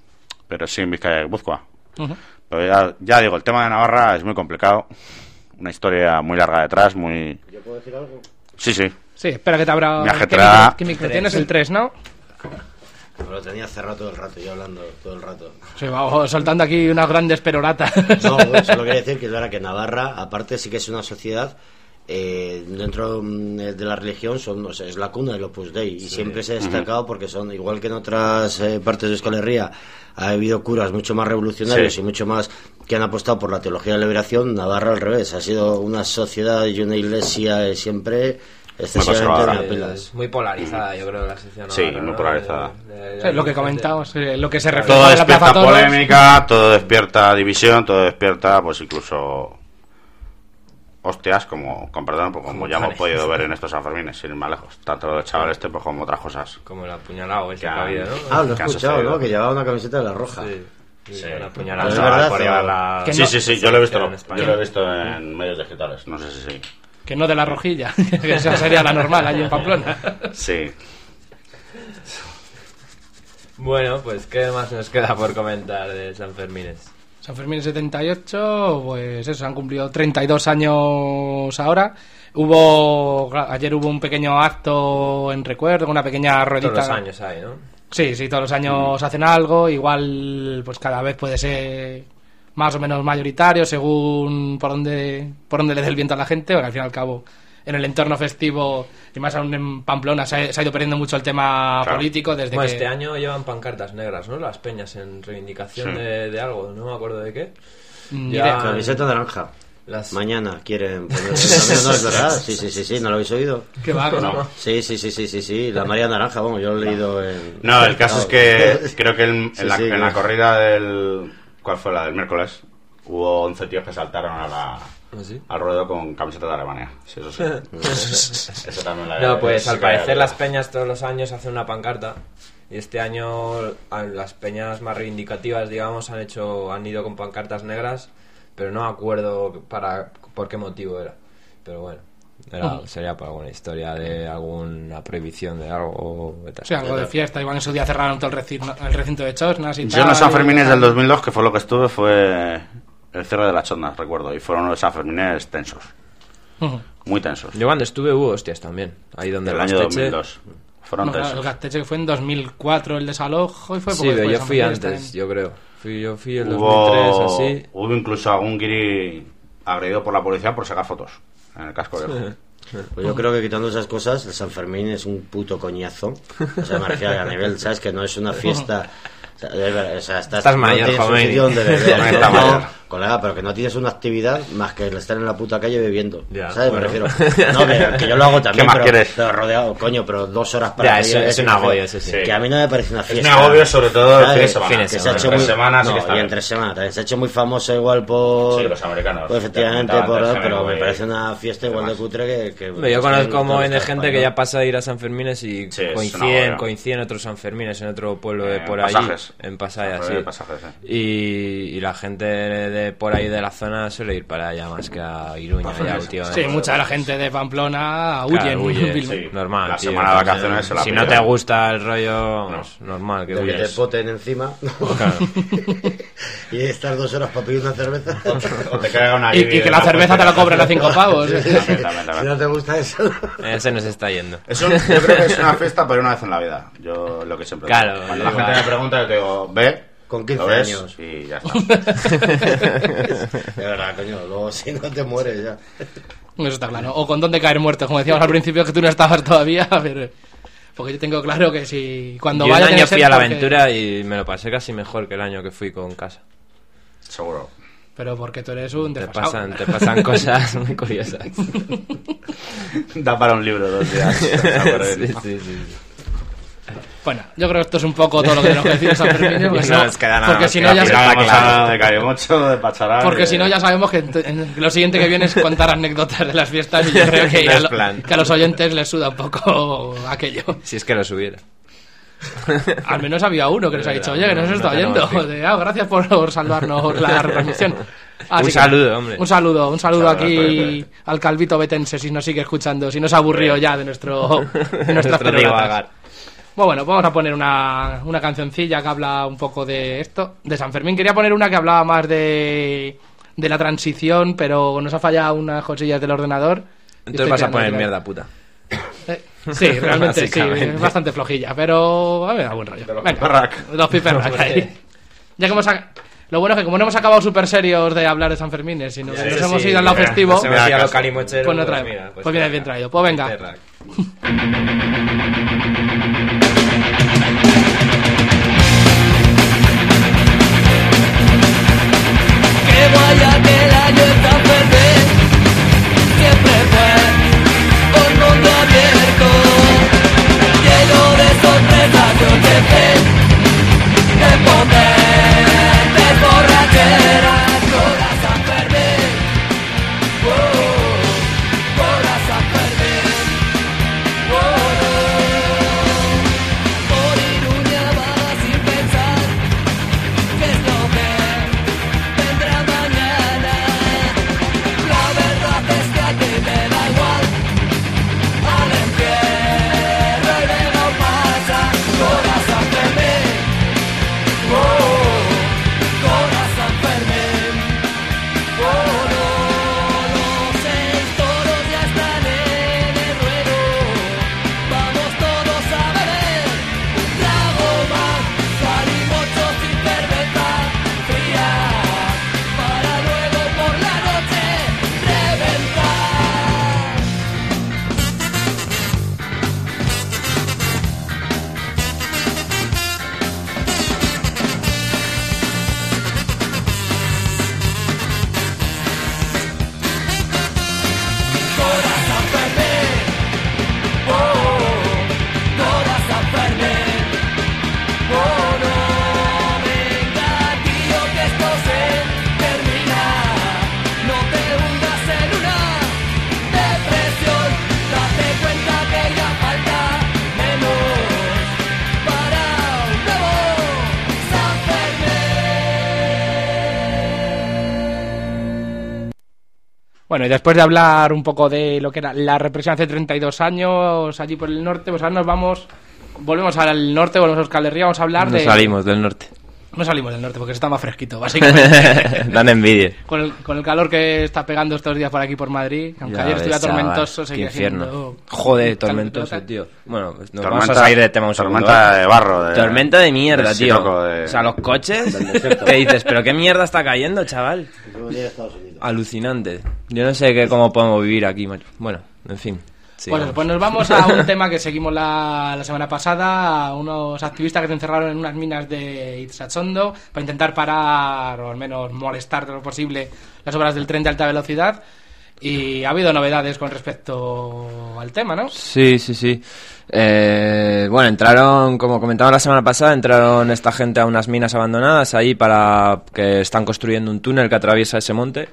pero sí en Vizcaya y Guipúzcoa. Uh-huh. Pero ya, ya digo, el tema de Navarra es muy complicado. Una historia muy larga detrás, muy... ¿Yo puedo decir algo? Sí, sí. Sí, espera que te abra... Mi ajetrada- ¿Qué micro tienes? El tres, ¿no? No, lo tenía cerrado todo el rato, yo hablando todo el rato. Sí, vamos soltando aquí unas grandes peroratas. No, bueno, solo quería decir que es verdad que Navarra, aparte sí que es una sociedad... Eh, dentro mm, de la religión son, o sea, es la cuna del Opus Dei y sí. siempre se ha destacado porque son, igual que en otras eh, partes de Euskal Herria ha habido curas mucho más revolucionarios sí. y mucho más que han apostado por la teología de la liberación. Navarra al revés, ha sido una sociedad y una iglesia eh, siempre excesivamente pilas. Muy polarizada, yo creo, la sección sí, Navarra, muy ¿no? polarizada. De, de, de, sí, lo que comentamos, eh, lo que se refiere todo a la despierta Plaza polémica, todo despierta división, todo despierta, pues incluso hostias, como, con perdón, pues como, como ya hemos podido ver en estos Sanfermines, sin ir más lejos, tanto lo del chaval este pues como otras cosas. Como el apuñalado ese que ha habido, ¿no? Ah, lo he escuchado, ¿no? Que llevaba una camiseta de la Roja. Sí. Sí, sí, el apuñalado es verdad, por llevarla... Sí, sí, sí, yo lo he visto, lo, yo lo he visto en medios digitales, no sé si sí. Que no de la Rojilla, que esa sería la normal allí en Pamplona. Sí. Bueno, pues ¿qué más nos queda por comentar de Sanfermines? Sanfermines setenta y ocho, pues eso, se han cumplido treinta y dos años ahora. Hubo, ayer hubo un pequeño acto en recuerdo, una pequeña ruedita. Todos los años hay, ¿no? Sí, sí, todos los años mm. hacen algo, igual pues cada vez puede ser más o menos mayoritario según por dónde por dónde le dé el viento a la gente, porque al fin y al cabo en el entorno festivo y más aún en Pamplona se ha, se ha ido perdiendo mucho el tema claro. político desde bueno, que... Este año llevan pancartas negras, ¿no? Las peñas en reivindicación sí. de, de algo, no me acuerdo de qué. Ya, camiseta naranja. Las... Mañana quieren poner... ¿No es verdad? Sí, sí, sí, sí, ¿no lo habéis oído? ¿Qué va? No. Sí, sí, sí, sí, sí, sí, la María Naranja, bueno, yo lo he leído en... No, el caso es que creo que en, sí, en, la, sí, en la corrida del... ¿Cuál fue la del miércoles? Hubo once tíos que saltaron a la... ¿Ah, sí? Al ruedo con camiseta de Alemania. Sí, eso sí. Eso también la no, pues al parecer las peñas todos los años hacen una pancarta y este año las peñas más reivindicativas, digamos, han hecho han ido con pancartas negras, pero no me acuerdo para por qué motivo era. Pero bueno, era, uh-huh. sería por alguna historia de alguna prohibición de algo. Sí, algo de fiesta. Igual en su día cerraron todo el recinto, el recinto de Chosnas y Yo tal. en los Sanfermines del dos mil dos, que fue lo que estuve, fue... el cierre de las Chosnas, recuerdo, y fueron unos Sanfermines tensos. Uh-huh. Muy tensos. Yo cuando estuve hubo hostias también. Ahí donde el, el año Gasteche... dos mil dos. Fueron no, tensos. El Gasteche que fue en dos mil cuatro el desalojo y fue sí, pero yo fui antes, también. yo creo. Fui, yo fui en hubo, dos mil tres, así. Hubo incluso algún guiri agredido por la policía por sacar fotos en el casco viejo. Sí. Pues yo creo que quitando esas cosas, el San Fermín es un puto coñazo. O sea, me refiero a nivel, ¿sabes? Que no es una fiesta... O sea, estás, estás mayor, no joven. Donde beber, no, no, colega, pero que no tienes una actividad más que el estar en la puta calle bebiendo. Ya, ¿sabes? Bueno. Me refiero. No, que, que yo lo hago también, ¿Qué más pero, quieres? pero rodeado, coño, pero dos horas para ya, eso, es un agobio, eso sí. Que a mí no me parece una fiesta. Es un agobio, sobre todo el fin de semana. Fin de semana. Que se ha hecho muy, semana, no, sí y entre semana también. Se ha hecho muy famoso igual por... Sí, los americanos. Pues efectivamente, por, pero me parece una fiesta igual de cutre que... que yo conozco como de gente que ya pasa a ir a San Fermines y coinciden coinciden otros San Fermines en otro pueblo de por allí. En Pasajes, así. Y, y la gente de por ahí de la zona suele ir para allá más que a Iruña ya, últimamente. Sí, mucha de la gente de Pamplona huyen, claro, huye, sí. normal. La tío, semana de vacaciones se la si no te gusta el rollo, no. Es normal que de huyes. que te poten encima. Claro. Y estar dos horas para pedir una cerveza. O te caiga una y, y que la cerveza te la cobren a cinco pavos. Sí, sí, sí. También, también, también. Si no te gusta eso. Ese nos está yendo. Eso, yo creo que es una fiesta, pero una vez en la vida. Yo lo que siempre claro, digo. Cuando la gente me pregunta, yo te digo, ve. Con quince años. Y ya está. De verdad, coño, luego si no te mueres ya. Eso está claro. O con dónde caer muerto, como decíamos al principio, que tú no estabas todavía, a ver... Porque yo tengo claro que si cuando yo vaya un año fui a la porque... aventura y me lo pasé casi mejor que el año que fui con casa. Seguro. Pero porque tú eres un te desfasado. pasan, te pasan cosas muy curiosas. Da para un libro dos días. sí, sí, sí, sí. Bueno, yo creo que esto es un poco todo lo que tenemos que decir de San Fermín, porque, no, no, es que nada, porque si no ya sabemos de Calimocho, de Pacharán, porque de... si no ya sabemos que, que lo siguiente que viene es contar anécdotas de las fiestas y yo creo que, a, lo, que a los oyentes les suda un poco aquello. Si es que lo subiera. Al menos había uno que nos ha dicho, oye, que no se está oyendo. De, ah, gracias por, por salvarnos la retransmisión. Así un saludo, hombre. Un saludo, un saludo aquí al Calvito Betense si nos sigue escuchando, si nos ha aburrido ya de nuestro de nuestras peroratas. Bueno, bueno, vamos a poner una, una cancioncilla que habla un poco de esto, de San Fermín. Quería poner una que hablaba más de, de la transición, pero nos ha fallado unas cosillas del ordenador. Entonces vas a poner mierda puta. Eh, sí, realmente sí, es bastante flojilla, pero a ver, da buen rollo. De los Venga, piperrack. Los piperrack ahí. Ya que hemos ac- Lo bueno es que como no hemos acabado súper serios de hablar de San Fermín, si nos, Sí, nos sí, hemos sí, ido al lado mira, festivo, se me hacía lo calimochero, pues no pues trae. mira, pues Pues viene venga. bien traído. Pues venga. Piperrack. Que vaya que el año está Fermín, siempre fue un mundo abierto, lleno de sorpresas, yo te fe, de poder, de borracheras, con la San Fermín, oh, con la San Fermín, oh, por Iruña va sin pensar, que es lo que vendrá mañana. La verdad es que a ti te da igual, al entierro y de no pasa, con la San Fermín, oh, con la San Fermín, oh, no, los seis toros ya están en el ruedo, vamos todos a beber un trago más, salimochos y cerveza fría, para luego por la noche reventar. Cora San Fermín, oh, Cora San Fermín, oh, no, venga tío que esto se termina, no te hundas en una depresión, date cuenta que ya falta menos para un nuevo San Fermín. Bueno, y después de hablar un poco de lo que era la represión hace treinta y dos años allí por el norte, pues ahora nos vamos, volvemos al norte, volvemos a Euskal Herria, vamos a hablar No de... salimos del norte. No salimos del norte porque está más fresquito, básicamente. Dan envidia. con, el, con el calor que está pegando estos días por aquí por Madrid, aunque Ya ayer ves, estuviera chaval, tormentoso, qué seguía infierno. siendo... Joder, calor tormentoso, total. tío. Bueno, pues nos Tormenta- vamos a salir de tema un segundo. tormenta ¿vale? de barro. De, Tormenta de mierda, de tío. siroco, de- O sea, los coches. Del desierto. ¿Qué dices? ¿Pero qué mierda está cayendo, chaval? Como tiene Estados Unidos. Alucinante. Yo no sé qué, cómo podemos vivir aquí, macho. Bueno, en fin. Sí, Pues, vamos. pues nos vamos a un tema que seguimos la, la semana pasada, a unos activistas que se encerraron en unas minas de Itsachondo para intentar parar, o al menos molestar de lo posible, las obras del tren de alta velocidad. Y ha habido novedades con respecto al tema, ¿no? Sí, sí, sí. Eh, bueno, entraron, como comentaba la semana pasada, entraron esta gente a unas minas abandonadas ahí para que están construyendo un túnel que atraviesa ese monte.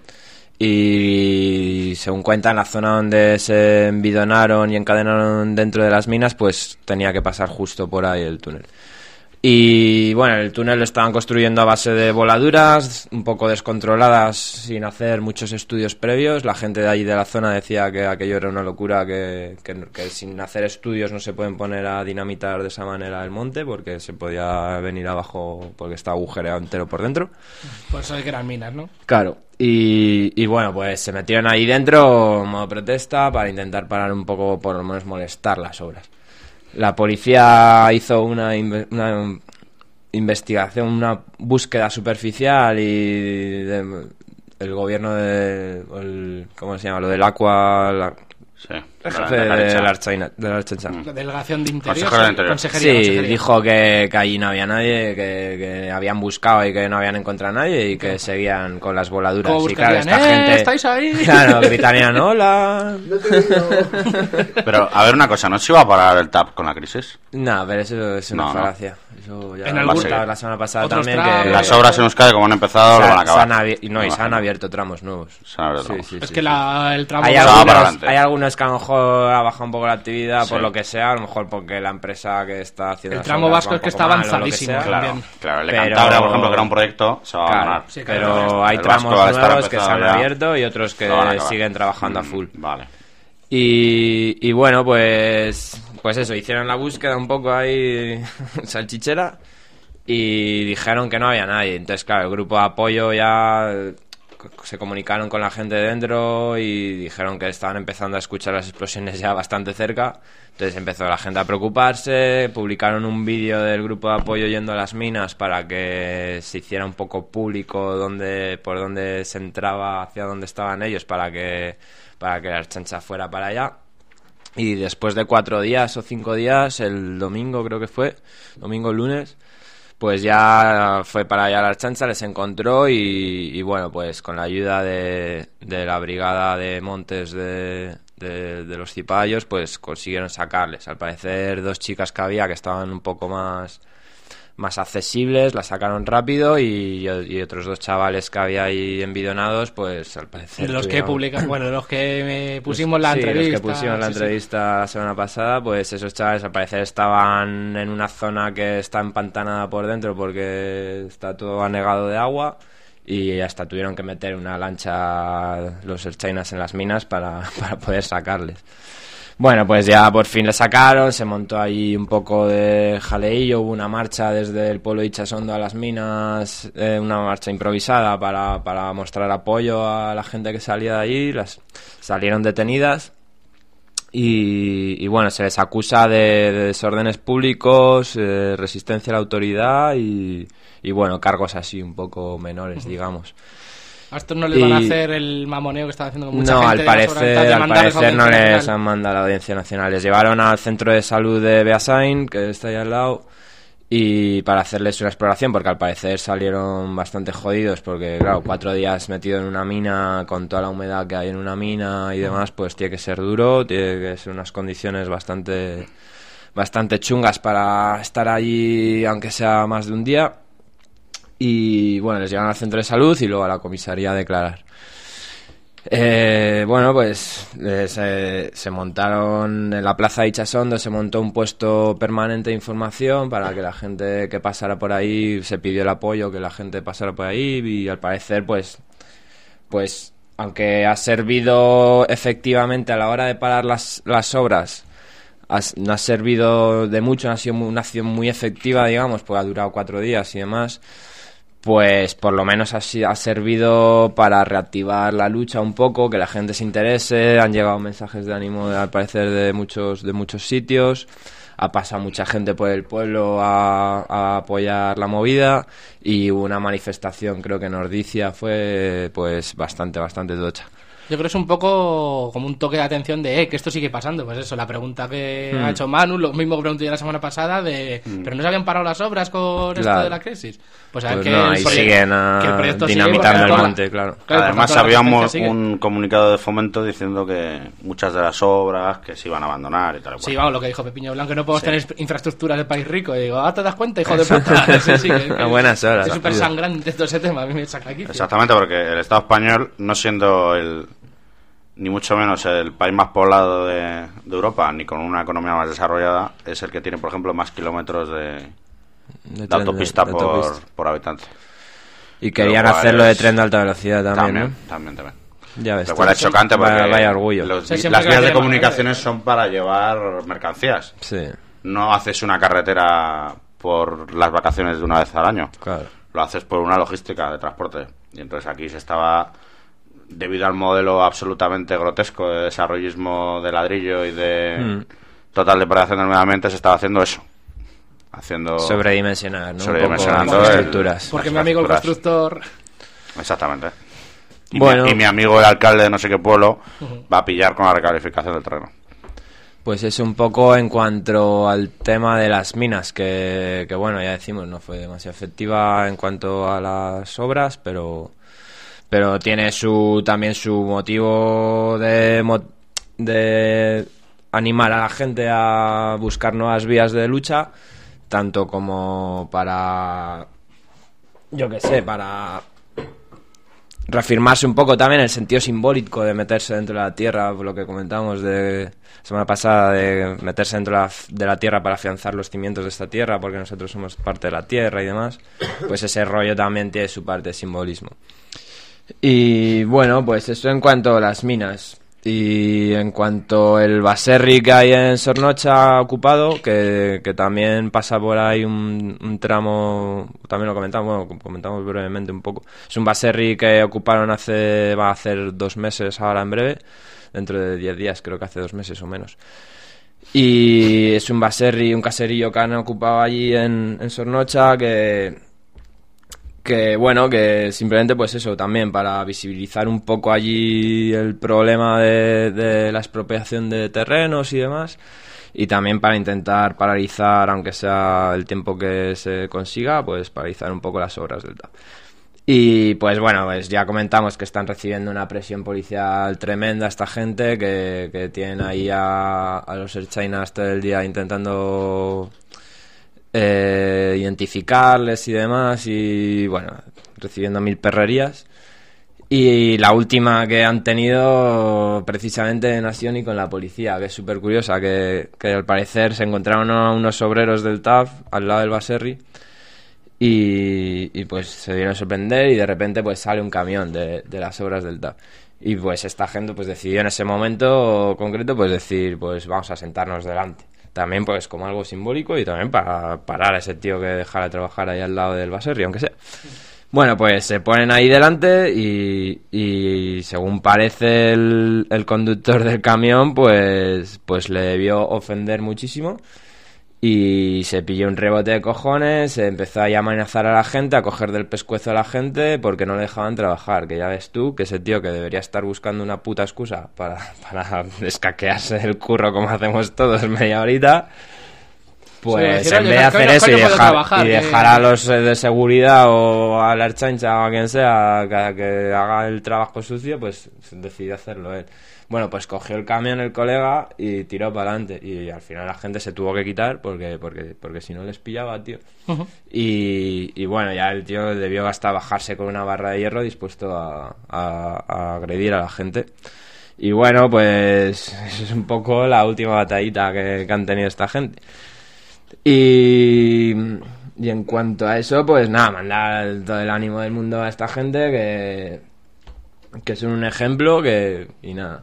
Y según cuentan, la zona donde se envidonaron y encadenaron dentro de las minas, pues tenía que pasar justo por ahí el túnel. Y bueno, el túnel lo estaban construyendo a base de voladuras, un poco descontroladas, sin hacer muchos estudios previos. La gente de ahí de la zona decía que aquello era una locura, que, que, que sin hacer estudios no se pueden poner a dinamitar de esa manera el monte, porque se podía venir abajo porque está agujereado entero por dentro. Por eso hay que eran minas, ¿no? Claro, y, y bueno, pues se metieron ahí dentro en modo protesta para intentar parar un poco, por lo menos molestar las obras. La policía hizo una, inve- una investigación, una búsqueda superficial y de- el gobierno de... el- ¿cómo se llama? Lo del Aqua... La, Sí. el la- jefe la de derecha. la Archaina- de la Archancha. La delegación de Interior. Consejero de Interior. Consejería, Sí, consejería. dijo que, que allí no había nadie, que, que habían buscado y que no habían encontrado a nadie y que seguían con las voladuras. ¿Cómo Y claro, buscarían? esta ¡Eh, gente... estáis ahí! Claro, gritarían, hola. Pero, a ver una cosa, ¿no se iba a parar el TAP con la crisis? No, pero eso es una No, no. falacia. Eso ya En lo algún- comentaba la semana pasada otros también tramos. que... Las obras en Euskadi, como han empezado, se, lo van a ha- se acabar. han abi- no, y No, se han no. abierto tramos nuevos. Se han abierto Sí, tramos. sí, Es sí, que sí. la, el tramo... Hay Se va para algunos, adelante. hay algunos que a lo mejor ha bajado un poco la actividad Sí. por lo que sea, a lo mejor porque la empresa que está haciendo El las tramo obras vasco va es que un está poco mal o lo que avanzadísimo, sea. claro. Claro, También. claro. El de Pero- Cantabria, por ejemplo, que era un proyecto, se va a Claro, abandonar. Sí, claro. pero hay El vasco tramos va a estar nuevos que se han empezado ya. abierto y otros que Lo van a acabar. siguen trabajando a full. Vale. Y, y bueno, pues pues eso, hicieron la búsqueda un poco ahí salchichera y dijeron que no había nadie. Entonces, claro, el grupo de apoyo ya se comunicaron con la gente dentro y dijeron que estaban empezando a escuchar las explosiones ya bastante cerca. Entonces empezó la gente a preocuparse, publicaron un vídeo del grupo de apoyo yendo a las minas para que se hiciera un poco público dónde, por dónde se entraba, hacia dónde estaban ellos, para que, para que la Archancha fuera para allá. Y después de cuatro días o cinco días, el domingo creo que fue, domingo lunes, pues ya fue para allá la Archancha, les encontró y, y bueno, pues con la ayuda de, de la brigada de montes de, de, de los cipayos, pues consiguieron sacarles. Al parecer dos chicas que había que estaban un poco más, más accesibles, las sacaron rápido y, y otros dos chavales que había ahí envidonados, pues al parecer... De los que publican, bueno, de los que me pusimos pues, la sí, entrevista. los que pusimos la sí, entrevista sí. la semana pasada, pues esos chavales al parecer estaban en una zona que está empantanada por dentro porque está todo anegado de agua y hasta tuvieron que meter una lancha los erchainas en las minas para, para poder sacarles. Bueno, pues ya por fin le sacaron, se montó ahí un poco de jaleillo, hubo una marcha desde el pueblo de Ichasondo a las minas, eh, una marcha improvisada para, para mostrar apoyo a la gente que salía de allí, las salieron detenidas y, y bueno, se les acusa de, de desórdenes públicos, eh, resistencia a la autoridad y, y bueno, cargos así un poco menores, digamos. A estos no les y... van a hacer el mamoneo que están haciendo con mucha no, gente. Al parecer, al parecer no les han mandado a la Audiencia Nacional. Les llevaron al centro de salud de Beasain, que está ahí al lado, y para hacerles una exploración, porque al parecer salieron bastante jodidos, porque claro, cuatro días metido en una mina, con toda la humedad que hay en una mina y demás, pues tiene que ser duro, tiene que ser unas condiciones bastante, bastante chungas para estar allí, aunque sea más de un día. Y bueno, les llevan al centro de salud y luego a la comisaría a declarar. Eh, bueno, pues eh, se, se montaron en la plaza de Ichasondo, se montó un puesto permanente de información para que la gente que pasara por ahí, se pidió el apoyo que la gente pasara por ahí y al parecer pues, pues aunque ha servido efectivamente a la hora de parar las, las obras, has, no ha servido de mucho, no ha sido una acción muy efectiva, digamos, porque ha durado cuatro días y demás. Pues por lo menos ha, ha servido para reactivar la lucha un poco, que la gente se interese, han llegado mensajes de ánimo al parecer de muchos, de muchos sitios, ha pasado mucha gente por el pueblo a, a apoyar la movida y hubo una manifestación, creo que en Ordicia fue pues bastante, bastante tocha. Yo creo que es un poco como un toque de atención de, eh, que esto sigue pasando. Pues eso, la pregunta que mm. ha hecho Manu, lo mismo que pregunté yo la semana pasada, de, mm. ¿pero no se habían parado las obras con claro. esto de la crisis? Pues a ver pues que, no, el proye- siguen a... que el proyecto dinamitando sigue, el monte, claro. claro Además habíamos un comunicado de fomento diciendo que muchas de las obras que se iban a abandonar y tal. Sí, vamos, lo que dijo Pepiño Blanco, que no podemos sí. tener infraestructuras del país rico. Y digo, ah, ¿te das cuenta, hijo de puta? Sí, sí, que, que, a buenas horas. Es súper sangrante todo ese tema, a mí me saca aquí. Exactamente, porque el Estado español, no siendo el... ni mucho menos el país más poblado de, de Europa, ni con una economía más desarrollada, es el que tiene, por ejemplo, más kilómetros de, de, de autopista, de, de por, autopista por habitante. Y querían hacerlo es... de tren de alta velocidad también, también ¿no? También, también. Ya ves. Lo cual es chocante porque vaya, vaya orgullo. Los, sí, las vías de comunicaciones son para llevar mercancías. Sí. No haces una carretera por las vacaciones de una vez al año. Claro. Lo haces por una logística de transporte. Y entonces aquí se estaba... debido al modelo absolutamente grotesco de desarrollismo de ladrillo y de mm. total depredación del medio ambiente, se estaba haciendo eso. Haciendo sobredimensionar, ¿no? Sobredimensionando las estructuras. Porque mi amigo el constructor... Exactamente. Y, bueno. mi, y mi amigo el alcalde de no sé qué pueblo uh-huh. va a pillar con la recalificación del terreno. Pues es un poco en cuanto al tema de las minas, que, que bueno, ya decimos, no fue demasiado efectiva en cuanto a las obras, pero... pero tiene su también su motivo de, de animar a la gente a buscar nuevas vías de lucha, tanto como para, yo qué sé, para reafirmarse un poco también el sentido simbólico de meterse dentro de la tierra, por lo que comentamos de la semana pasada, de meterse dentro de la, de la tierra para afianzar los cimientos de esta tierra, porque nosotros somos parte de la tierra y demás, pues ese rollo también tiene su parte de simbolismo. Y bueno, pues eso en cuanto a las minas. Y en cuanto el baserri que hay en Sornocha ocupado, que, que también pasa por ahí un, un tramo, también lo comentamos, bueno, comentamos brevemente un poco. Es un baserri que ocuparon hace, va a hacer dos meses ahora en breve, dentro de diez días, creo que hace dos meses o menos. Y es un baserri, un caserillo que han ocupado allí en, en Sornocha, que... que bueno, que simplemente pues eso, también para visibilizar un poco allí el problema de, de la expropiación de terrenos y demás, y también para intentar paralizar, aunque sea el tiempo que se consiga, pues paralizar un poco las obras del T A F. Y pues bueno, pues ya comentamos que están recibiendo una presión policial tremenda esta gente, que, que tienen ahí a, a los ertzainas todo el día intentando... Eh, identificarles y demás, y bueno, recibiendo mil perrerías. Y la última que han tenido precisamente en Asioni con la policía, que es súper curiosa, que, que al parecer se encontraron a unos obreros del T A F al lado del baserri y, y pues se dieron a sorprender, y de repente pues sale un camión de, de las obras del T A F. Y pues esta gente pues decidió en ese momento concreto pues decir, pues vamos a sentarnos delante. También pues como algo simbólico, y también para parar a ese tío que dejara de trabajar ahí al lado del baserri, aunque sea. Bueno, pues se ponen ahí delante y, y según parece el, el conductor del camión, pues, pues le debió ofender muchísimo. Y se pilló un rebote de cojones, se empezó ahí a amenazar a la gente, a coger del pescuezo a la gente porque no le dejaban trabajar. Que ya ves tú que ese tío que debería estar buscando una puta excusa para, para escaquearse el curro como hacemos todos media horita, pues sí, en vez de hacer eso y dejar, trabajar, y dejar que... a los de seguridad o a la Ertzaintza o a quien sea que, que haga el trabajo sucio, pues decidió hacerlo él. Bueno, pues cogió el camión el colega y tiró para adelante. Y al final la gente se tuvo que quitar porque porque porque si no les pillaba, tío. Uh-huh. Y, y bueno, ya el tío debió hasta bajarse con una barra de hierro dispuesto a, a, a agredir a la gente. Y bueno, pues eso es un poco la última batallita que, que han tenido esta gente. Y... Y en cuanto a eso, pues nada, mandar todo el ánimo del mundo a esta gente que... que son un ejemplo, que... y nada.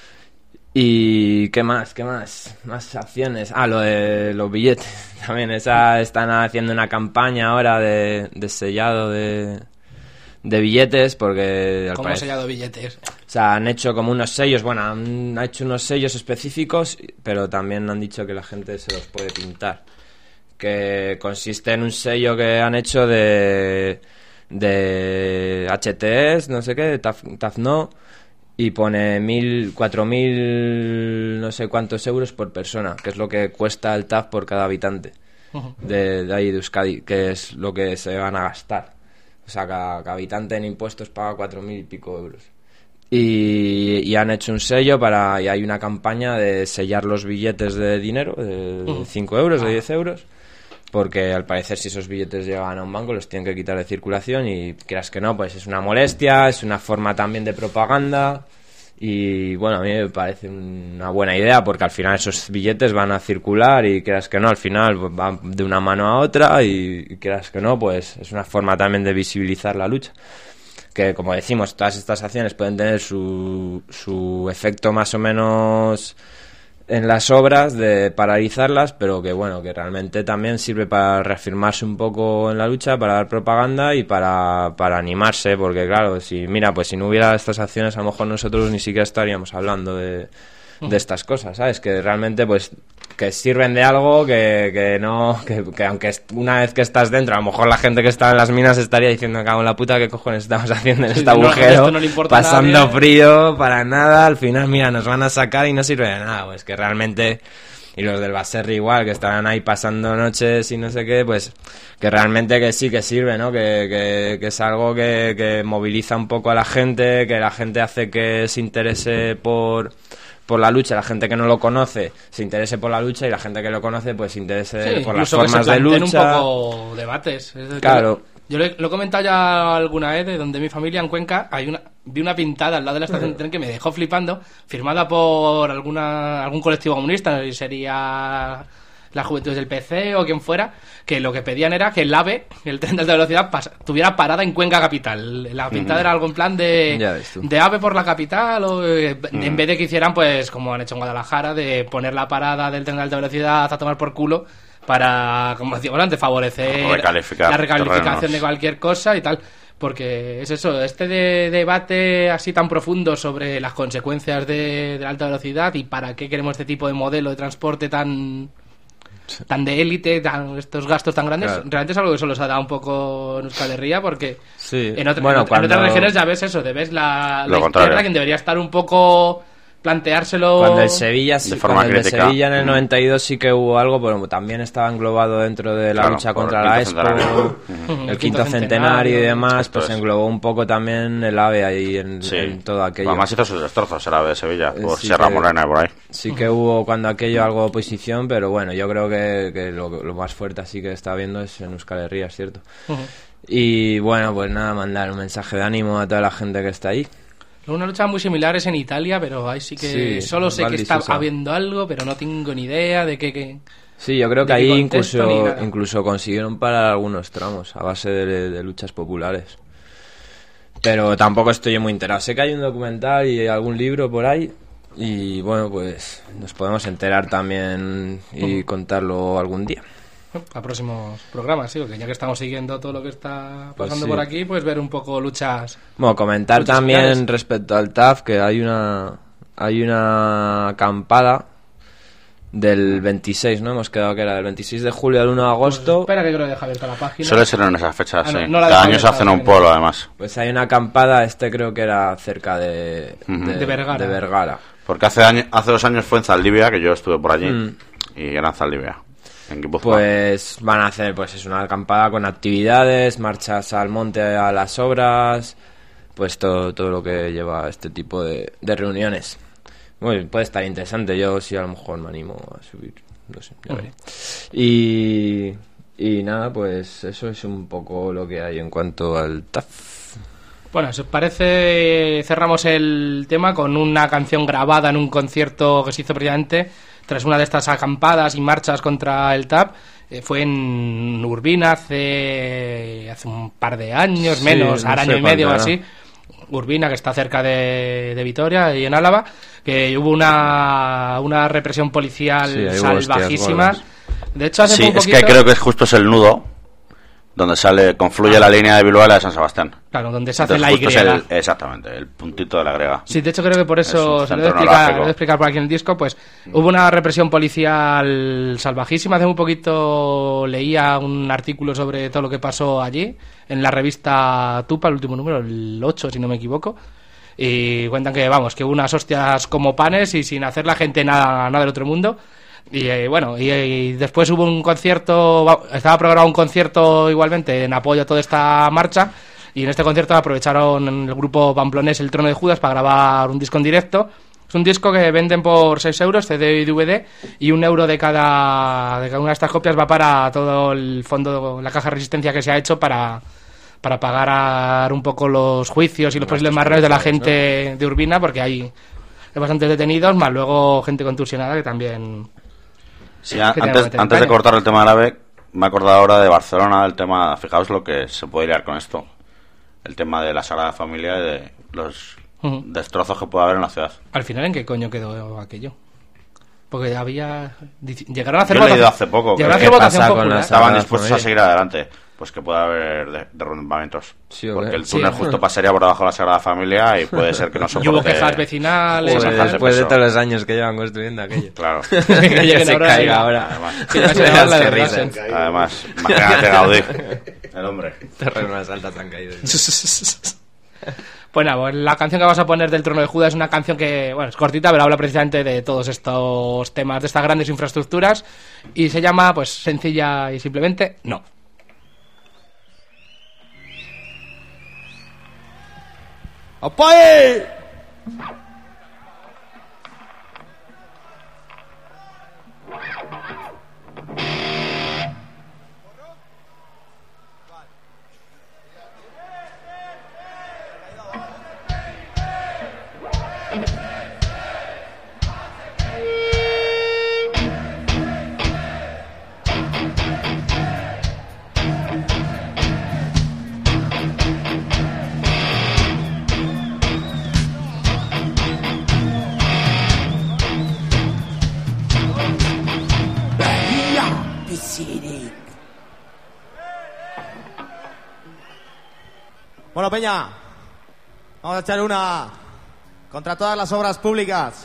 ¿Y qué más? ¿Qué más? Más acciones. Ah, lo de los billetes. También esa están haciendo una campaña ahora de, de sellado de, de billetes, porque... ¿Cómo parecer, sellado de billetes? O sea, han hecho como unos sellos, bueno, han hecho unos sellos específicos, pero también han dicho que la gente se los puede pintar. Que consiste en un sello que han hecho de... de H T S, no sé qué, T A F, T A F no... Y pone mil, cuatro mil, no sé cuántos euros por persona, que es lo que cuesta el T A F por cada habitante uh-huh. de, de ahí de Euskadi, que es lo que se van a gastar. O sea, cada, cada habitante en impuestos paga cuatro mil y pico euros. Y, y han hecho un sello para, y hay una campaña de sellar los billetes de dinero, de uh-huh. cinco euros, de diez euros. Porque al parecer si esos billetes llegan a un banco los tienen que quitar de circulación, y creas que no, pues es una molestia, es una forma también de propaganda, y bueno, a mí me parece una buena idea porque al final esos billetes van a circular y creas que no, al final pues, van de una mano a otra, y, y creas que no, pues es una forma también de visibilizar la lucha. Que como decimos, todas estas acciones pueden tener su, su efecto más o menos... en las obras de paralizarlas, pero que bueno, que realmente también sirve para reafirmarse un poco en la lucha, para dar propaganda y para, para animarse, porque claro, si mira, pues si no hubiera estas acciones a lo mejor nosotros ni siquiera estaríamos hablando de, de estas cosas, ¿sabes? Que realmente pues que sirven de algo, que, que no, que, que aunque una vez que estás dentro, a lo mejor la gente que está en las minas estaría diciendo, cago en la puta, ¿qué cojones estamos haciendo en este agujero? No, no pasando nadie. Frío, para nada, al final, mira, nos van a sacar y no sirve de nada, pues que realmente, y los del baserri igual, que estarán ahí pasando noches y no sé qué, pues que realmente que sí que sirve, ¿no? Que, que, que es algo que, que moviliza un poco a la gente, que la gente hace que se interese por... por la lucha, la gente que no lo conoce se interese por la lucha, y la gente que lo conoce pues se interese sí, por las formas de lucha. Un poco debates. Es claro. Yo lo he, lo he comentado ya alguna vez, de donde mi familia en Cuenca hay una vi una pintada al lado de la estación de tren que me dejó flipando, firmada por alguna algún colectivo comunista, y sería las Juventudes del P C o quien fuera, que lo que pedían era que el AVE, el tren de alta velocidad, pas- tuviera parada en Cuenca capital. La pintada era algo en plan de, de AVE por la capital, o eh, en vez de que hicieran, pues como han hecho en Guadalajara, de poner la parada del tren de alta velocidad a tomar por culo para, como decíamos antes, favorecer recalificar la recalificación terrenos. de cualquier cosa y tal. Porque es eso, este de, debate así tan profundo sobre las consecuencias de, de la alta velocidad y para qué queremos este tipo de modelo de transporte tan tan de élite, tan, estos gastos tan grandes, Claro. realmente es algo que solo se ha dado un poco en Euskal Herria, porque Sí. en, otra- Bueno, en, ot- en cuando- otras regiones ya ves eso, de ves la, Lo la contrario. izquierda, quien debería estar un poco planteárselo... Cuando el Sevilla, sí, De forma cuando el de crítica. Sevilla en el Mm. noventa y dos sí que hubo algo, pero también estaba englobado dentro de la Claro, lucha por contra el la quinto Expo, centenario. Ujú. el quinto centenario y demás, Esto pues es. englobó un poco también el AVE ahí en, Sí. en todo aquello. Además hizo sus destrozos el AVE de Sevilla, Eh, por sí Sierra que- Morena y por ahí. Sí que hubo cuando aquello algo de oposición, pero bueno, yo creo que, que lo, lo más fuerte así que está viendo es en Euskal Herria, es cierto. Ujú. Y bueno, pues nada, mandar un mensaje de ánimo a toda la gente que está ahí. Una lucha muy similar es en Italia, pero ahí sí que Sí, solo sé Val que di está Susa. habiendo algo, pero no tengo ni idea de qué... qué... Sí, yo creo que ¿De qué ahí contexto ni incluso, nada? incluso consiguieron parar algunos tramos a base de, de luchas populares. Pero tampoco estoy yo muy enterado. Sé que hay un documental y algún libro por ahí. Y bueno, pues nos podemos enterar también y contarlo algún día. A próximos programas, sí, porque ya que estamos siguiendo todo lo que está Pues pasando sí. por aquí, pues ver un poco luchas... Bueno, comentar Muchas también gracias. respecto al T A F que hay una hay una acampada del veintiséis, ¿no? Hemos quedado que era del veintiséis de julio al uno de agosto. Espera que creo que deja abierta la página. Suele ser en esas fechas, Ah, no, sí. no la Cada dejo año se abierta, hacen un sí. pueblo, además. Pues hay una acampada, este creo que era cerca de, Ujú. De Vergara. de Vergara. Porque hace, año- hace dos años fue en Zaldivia, que yo estuve por allí, Mm. y era en Zaldivia, en Guipúzcoa. Pues van a hacer, pues es una acampada con actividades, marchas al monte a las obras, pues todo, todo lo que lleva este tipo de, de reuniones. Bueno, puede estar interesante, yo sí a lo mejor me animo a subir, no sé, ya veré. Y, y nada, pues eso es un poco lo que hay en cuanto al T A F. Bueno, si os parece, cerramos el tema con una canción grabada en un concierto que se hizo precisamente tras una de estas acampadas y marchas contra el T A P. Eh, fue en Urbina hace, hace un par de años, Sí, menos, no al sé año y medio o cuánto así. Urbina, que está cerca de, de Vitoria y en Álava, que hubo una, una represión policial Sí, ahí hubo hostias salvajísima. gordas. De hecho, hace Sí, un es poquito... que creo que es justo es el nudo donde sale, confluye la línea de Bilbao y la de San Sebastián. Claro, donde se hace Entonces, la justo Y. es el- exactamente, el puntito de la griega. Sí, de hecho creo que por Es eso, un se lo voy a centro explicar, neurálgico. lo voy a explicar por aquí en el disco, pues hubo una represión policial salvajísima. Hace un poquito leía un artículo sobre todo lo que pasó allí, en la revista Tupa, el último número, el ocho si no me equivoco, y cuentan que, vamos, que hubo unas hostias como panes y sin hacer la gente nada, nada del otro mundo. Y eh, bueno, y, y después hubo un concierto, va- estaba programado un concierto igualmente en apoyo a toda esta marcha, y en este concierto aprovecharon el grupo pamplonés El Trono de Judas para grabar un disco en directo. Es un disco que venden por seis euros, C D y D V D, y un euro de cada, de cada una de estas copias va para todo el fondo, la caja de resistencia que se ha hecho para, para pagar un poco los juicios y los posibles marrones de la gente de Urbina, porque hay, hay bastantes detenidos, más luego gente contusionada que también... Sí, a- que tenemos antes, que tener antes de caña. cortar el tema del AVE, me he acordado ahora de Barcelona, del tema, fijaos lo que se puede liar con esto. El tema de la Sagrada Familia y de los Ujú. destrozos que puede haber en la ciudad. Al final, ¿en qué coño quedó aquello? Porque había... dic- Llegaron a hacer Yo he leído votación- hace poco que- Llegaron a hacer ¿qué votación pasa con popular. las- Estaban Sagrada dispuestos a Familia. seguir adelante. Pues que puede haber de- derrumbamientos. Sí, ¿o porque qué? el túnel Sí. justo pasaría por debajo de la Sagrada Familia y puede ser que no Y soporte... hubo quejas vecinales. Joder, y Joder, tal. de después de peso. todos los años que llevan construyendo aquello. Claro. Que que lleguen se ahora caiga y- ahora. Además, Que ya se le va la Qué desgracia. risa. además, imagínate Gaudí, el hombre. Terrenos altas han caído. Pues nada, pues la canción que vamos a poner del Trono de Judas es una canción que, bueno, es cortita, pero habla precisamente de todos estos temas, de estas grandes infraestructuras, y se llama, pues, sencilla y simplemente, No. ¡Apoye! isirik. Bueno, Peña, vamos a echar una contra todas las obras públicas.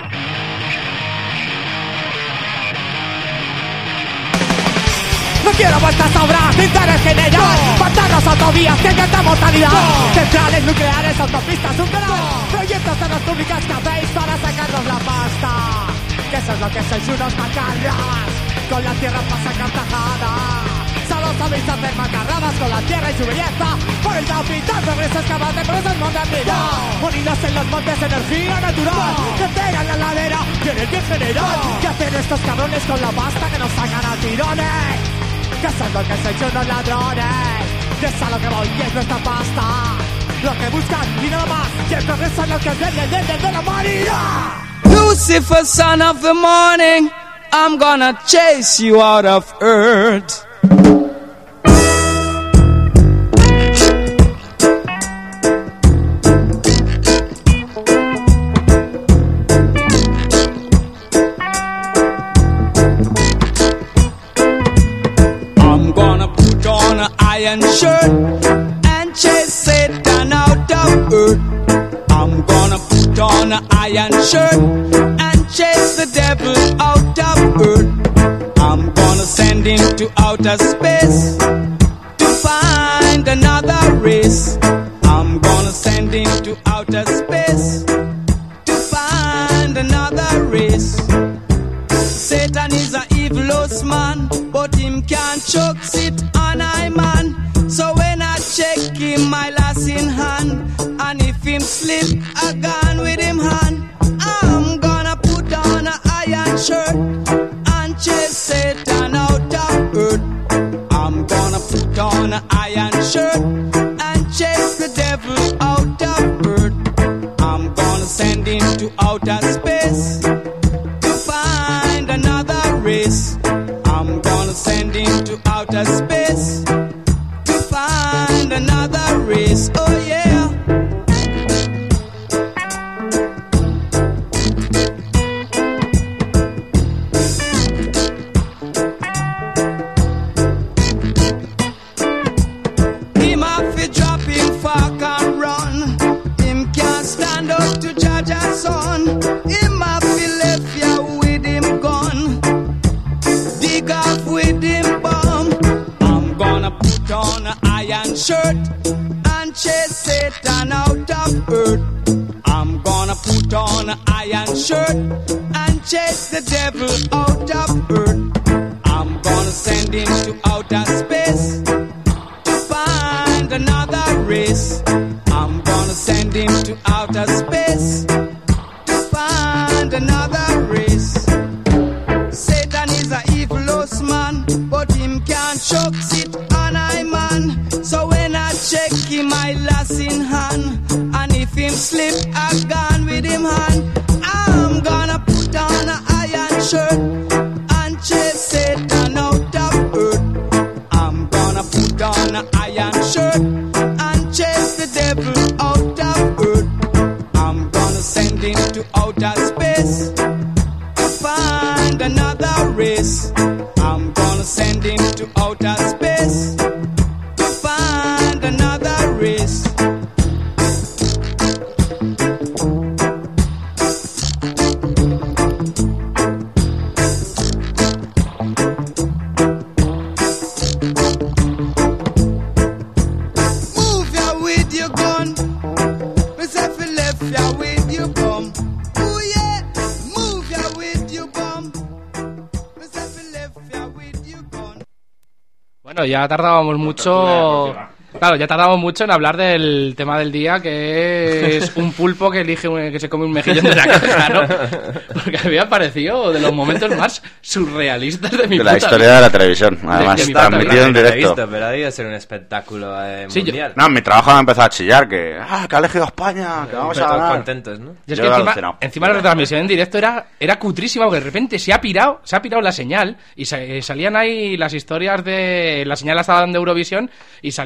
No quiero vuestras obras de interés general. Pantanos, autovías, que alta mortalidad. No. Centrales nucleares, autopistas, un gran no. Proyectos de las públicas que hacéis para sacarnos la pasta. Que eso es lo que sois, unos macarras. Con la tierra para sacar tajada. Solo sabéis hacer macarradas con la tierra y su belleza. Por el capital progreso excavante, por eso es modernidad. No. Unidos en los montes, energía natural. No. Que pegan la ladera, tienen que general. No. ¿Qué hacen estos cabrones con la pasta que nos sacan a tirones? Que son lo que sois unos ladrones. Que es a lo que voy y es nuestra pasta. Lo que buscan y nada más. Y el progreso es lo que os viene desde la humanidad. Lucifer, son of the morning, I'm gonna chase you out of earth. Iron shirt and chase Satan out of earth. I'm gonna put on an iron shirt and chase the devil out of earth. I'm gonna send him to outer space to find another race. I'm gonna send him to outer space to find another race. Satan is a evilous man, but him can't choke sit on I man. So when I check him, my lass in hand, and if him slip, I gone with him hand. I'm gonna put on a iron shirt and chase Satan out of earth. I'm gonna put on a iron shirt and chase the devil out of earth. I'm gonna send him to outer space to find another race. I'm gonna send him to outer space to find another race. Oh yeah. Him have to drop him fuck and run. Him can't stand up to judge a son. Him have to left ya with him gun. Dig off with him bomb. I'm gonna put on an iron shirt and chase Satan out of earth. I'm gonna put on an iron shirt and chase the devil out of earth. I'm gonna send him to outer space to find another race. I'm gonna send him to outer space to find another race. Satan is a evilous man, but him can't choke sit on I man. So when I check him, I lass in hand, and if him slip, I gone with him hand. I'm gonna put on an iron shirt and chase Satan out of earth. I'm gonna put on an iron shirt and chase the devil out of earth. I'm gonna send him to outer space to find another race. I'm gonna send him to outer space to find another race. Move ya with your gun. Myself left ya with your bum. Ooh yeah, move ya with your bum. Myself left ya with your gun. Bueno, ya tardábamos mucho. Claro, ya tardamos mucho en hablar del tema del día, que es un pulpo que elige un- que se come un mejillón de la caja, ¿no? Porque a mí me ha parecido de los momentos más surrealistas de mi De puta la historia vida. de la televisión, además, de mi puta transmitido vida. en No lo he directo. visto, pero ha debido ser un espectáculo eh, Sí, yo- mundial. No, en mi trabajo me empezó a chillar que, ah, que ha elegido España, que vamos a Pero todos ganar. contentos, ¿no? Y es Yo que he encima, alucinado. encima la retransmisión en directo era, era cutrísima, porque de repente se ha pirado, se ha pirado la señal y sa- eh, salían ahí las historias de... La señal la estaba dando Eurovisión y salían como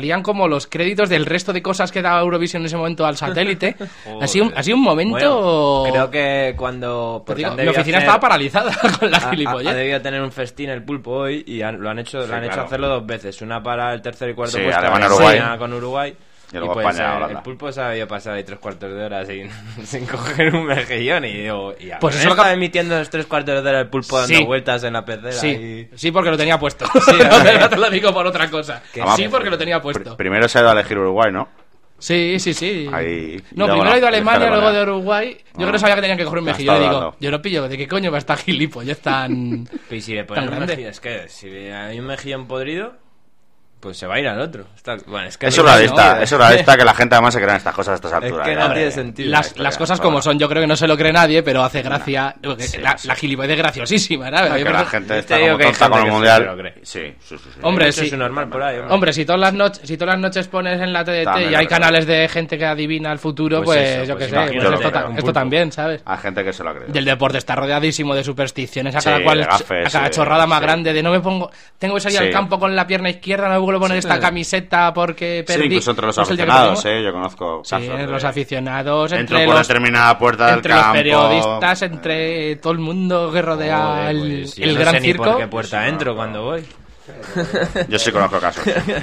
como los créditos del resto de cosas que daba Eurovisión en ese momento al satélite. ha, sido, ha sido un momento... Bueno, creo que cuando... Te digo, mi oficina hacer... estaba paralizada con la gilipollez. Ha, ha debido tener un festín el Pulpo hoy y han, lo han hecho, sí, lo han claro. hecho hacerlo dos veces. Una para el tercer y cuarto sí, puesto. Alemania, Uruguay. Con Uruguay. Y luego y pues, España, eh, el Pulpo se había pasado ahí tres cuartos de hora sin, sin coger un mejillón y digo, y pues eso estaba lo... emitiendo los tres cuartos de hora el Pulpo dando sí. vueltas en la pecera. Sí, y... sí, porque lo tenía puesto. Sí, no, no te lo digo por otra cosa. Además, sí, porque lo tenía puesto. Pr primero se ha ido a elegir Uruguay, ¿no? Sí, sí, sí. Ahí, no, primero he ido a Alemania, luego de Uruguay. Yo no. creo que sabía que tenían que coger un mejillón. Y digo, dando. yo no pillo, ¿de qué coño va a estar gilipollas tan. Y si le ponen un mejillón, es que si hay un mejillón podrido, pues se va a ir al otro. Está, bueno, es que eso es la lista, eso es la lista que la gente además se cree en estas cosas a estas alturas. Es que no tiene sentido. Las, las cosas como son, yo creo que no se lo cree nadie, pero hace gracia. No. Sí, la, sí. la gilipollez es graciosísima, ¿sabes? Que la gente está como tonta con el mundial. Sí, sí, sí. Hombre, sí. Es normal por ahí. Hombre, si todas las noches, si todas las noches pones en la T D T y hay canales de gente que adivina el futuro, pues yo qué sé, esto también, ¿sabes? Hay gente que se lo cree. Y el deporte está rodeadísimo de supersticiones, a cada cual, a cada chorrada más grande de no me pongo, tengo que salir al campo con la pierna izquierda, no me vuelvo a poner esta camiseta porque perdí. Sí, incluso entre los pues aficionados, eh, yo conozco casos. Sí, entre los aficionados, entre Entro por los, determinada puerta entre del los campo. periodistas, entre todo el mundo que rodea Joder, el, pues, sí, el no gran sé circo. Ni por qué puerta sí, entro no, cuando voy. Yo sí conozco casos.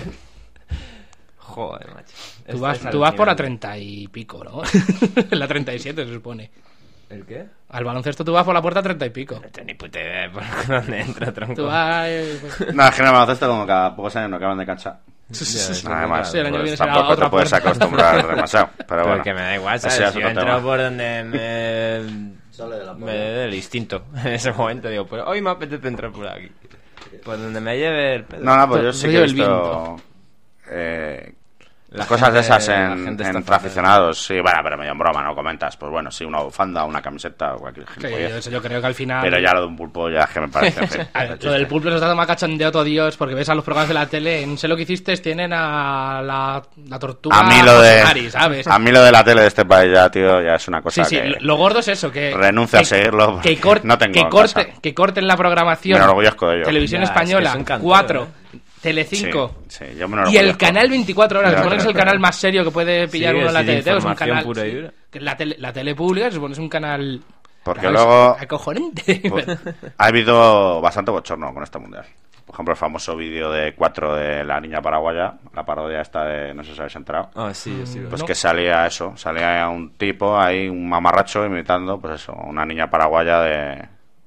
Joder, macho. Tú vas, tú vas por la treinta y pico, ¿no? La treinta y siete se supone. ¿El qué? Al baloncesto tú vas por la puerta treinta y pico. No tengo ni puta idea por dónde entra, tronco. Tú vas... Eh, pues... No, es que en el baloncesto como cada pocos años no acaban de cancha. Además, sí, pues, tampoco te puedes acostumbrar demasiado. Pero, pero bueno, que me da igual, ¿sabes? Si yo entro tema. por donde me... Sale de la me dé el instinto. En ese momento digo, pues hoy me apetece entrar por aquí. Por donde me lleve el pedo. No, no, pues yo sí que he visto... Eh... Las cosas gente, de esas en, entre aficionados, sí, bueno, pero medio en broma, ¿no? Comentas, pues bueno, sí, una bufanda, una camiseta o cualquier gilipollas. Sí, yo creo que al final... Pero ya lo de un pulpo ya es que me parece... en fin, lo del pulpo se está más cachondeo todo Dios, porque ves a los programas de la tele, en Sé lo que hiciste, tienen a la, la tortuga... A mí lo de... Mari, ¿sabes? A mí lo de la tele de este país ya, tío, ya es una cosa sí, sí, que... lo gordo es eso, que... Renuncio a seguirlo, que, corte, no tengo que, corte, que corten la programación. Me enorgullezco de ello. Televisión ya, Española, es que cuatro... Telecinco sí, sí, yo me y el canal veinticuatro horas, que supone que es el canal más serio que puede pillar sí, uno en la T D T, es un canal pura y dura. Sí, la, tele, la tele pública se supone es un canal porque luego acojonante. Pues, ha habido bastante bochorno con este mundial. Por ejemplo, el famoso vídeo de cuatro de la niña paraguaya, la parodia esta de, no sé si habéis enterado. Ah, sí, sí. Pues ¿no? que salía eso, salía un tipo ahí, un mamarracho imitando, pues eso, una niña paraguaya de...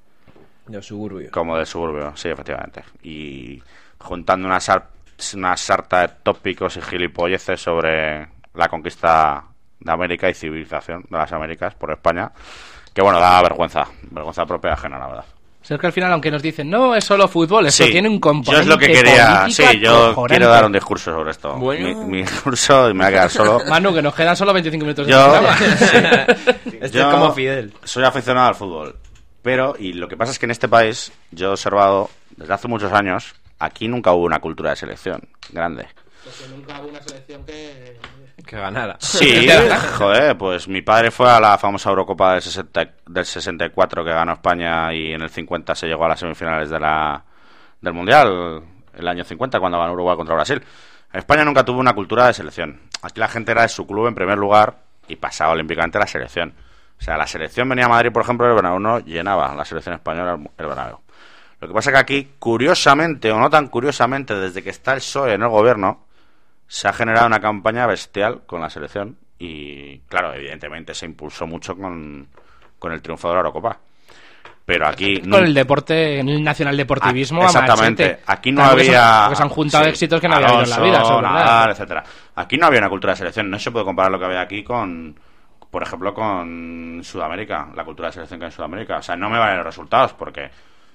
De suburbio. Como de suburbio, sí, efectivamente. Y juntando una, sar una sarta de tópicos y gilipolleces sobre la conquista de América y civilización de las Américas por España, que bueno, da vergüenza, vergüenza propia ajena, la verdad. O sea, es que al final, aunque nos dicen, no, es solo fútbol, eso sí, tiene un componente yo es lo que quería, sí, yo cojonante. Quiero dar un discurso sobre esto. Bueno. Mi, mi discurso, y me voy a quedar solo. Manu, que nos quedan solo veinticinco minutos de yo, programa. Sí. Estoy yo como Fidel. Soy aficionado al fútbol, pero, y lo que pasa es que en este país, yo he observado, desde hace muchos años, aquí nunca hubo una cultura de selección grande. Porque nunca hubo una selección que... que ganara. Sí, joder, pues mi padre fue a la famosa Eurocopa del, sesenta, del sesenta y cuatro que ganó España y en el cincuenta se llegó a las semifinales de la, del Mundial, el año cincuenta cuando ganó Uruguay contra Brasil. España nunca tuvo una cultura de selección. Aquí la gente era de su club en primer lugar y pasaba olímpicamente a la selección. O sea, la selección venía a Madrid, por ejemplo, el Bernabéu no llenaba la selección española el Bernabéu. Lo que pasa es que aquí, curiosamente, o no tan curiosamente, desde que está el P S O E en el gobierno, se ha generado una campaña bestial con la selección y, claro, evidentemente se impulsó mucho con, con el triunfo de la Eurocopa. Pero aquí... Con no, el deporte, el nacional deportivismo... Ah, exactamente. Machete. Aquí no claro, había... Porque se, porque se han juntado sí, éxitos que no había habido en la vida. Eso Nadal, etcétera. Aquí no había una cultura de selección. No se puede comparar lo que había aquí con... Por ejemplo, con Sudamérica, la cultura de selección que hay en Sudamérica. O sea, no me valen los resultados porque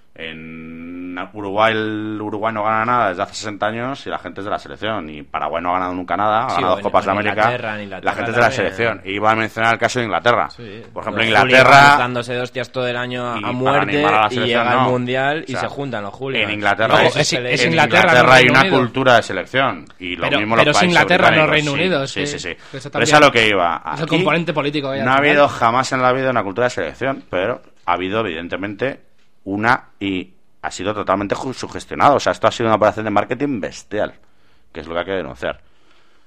en Uruguay el Uruguay no gana nada desde hace sesenta años y la gente es de la selección. Y Paraguay no ha ganado nunca nada, ha sí, ganado dos Copas de América. Inglaterra, Inglaterra la gente es de la selección. Y iba a mencionar el caso de Inglaterra. Sí. Por ejemplo, Inglaterra... dándose de hostias todo el año a, y a muerte a y llega no. el Mundial y o sea, se juntan los Julios. En Inglaterra, no, es, es, es en Inglaterra, Inglaterra no hay Reino una Unido. cultura de selección. Y lo pero, mismo pero los es países Inglaterra, no Reino sí, Unido. Sí, sí, sí. sí. Eso Pero es a lo que iba. Es Aquí el componente político. Vaya, no ha habido jamás en la vida una cultura de selección, pero ha habido, evidentemente, una y ha sido totalmente sugestionado. O sea, esto ha sido una operación de marketing bestial, que es lo que hay que denunciar.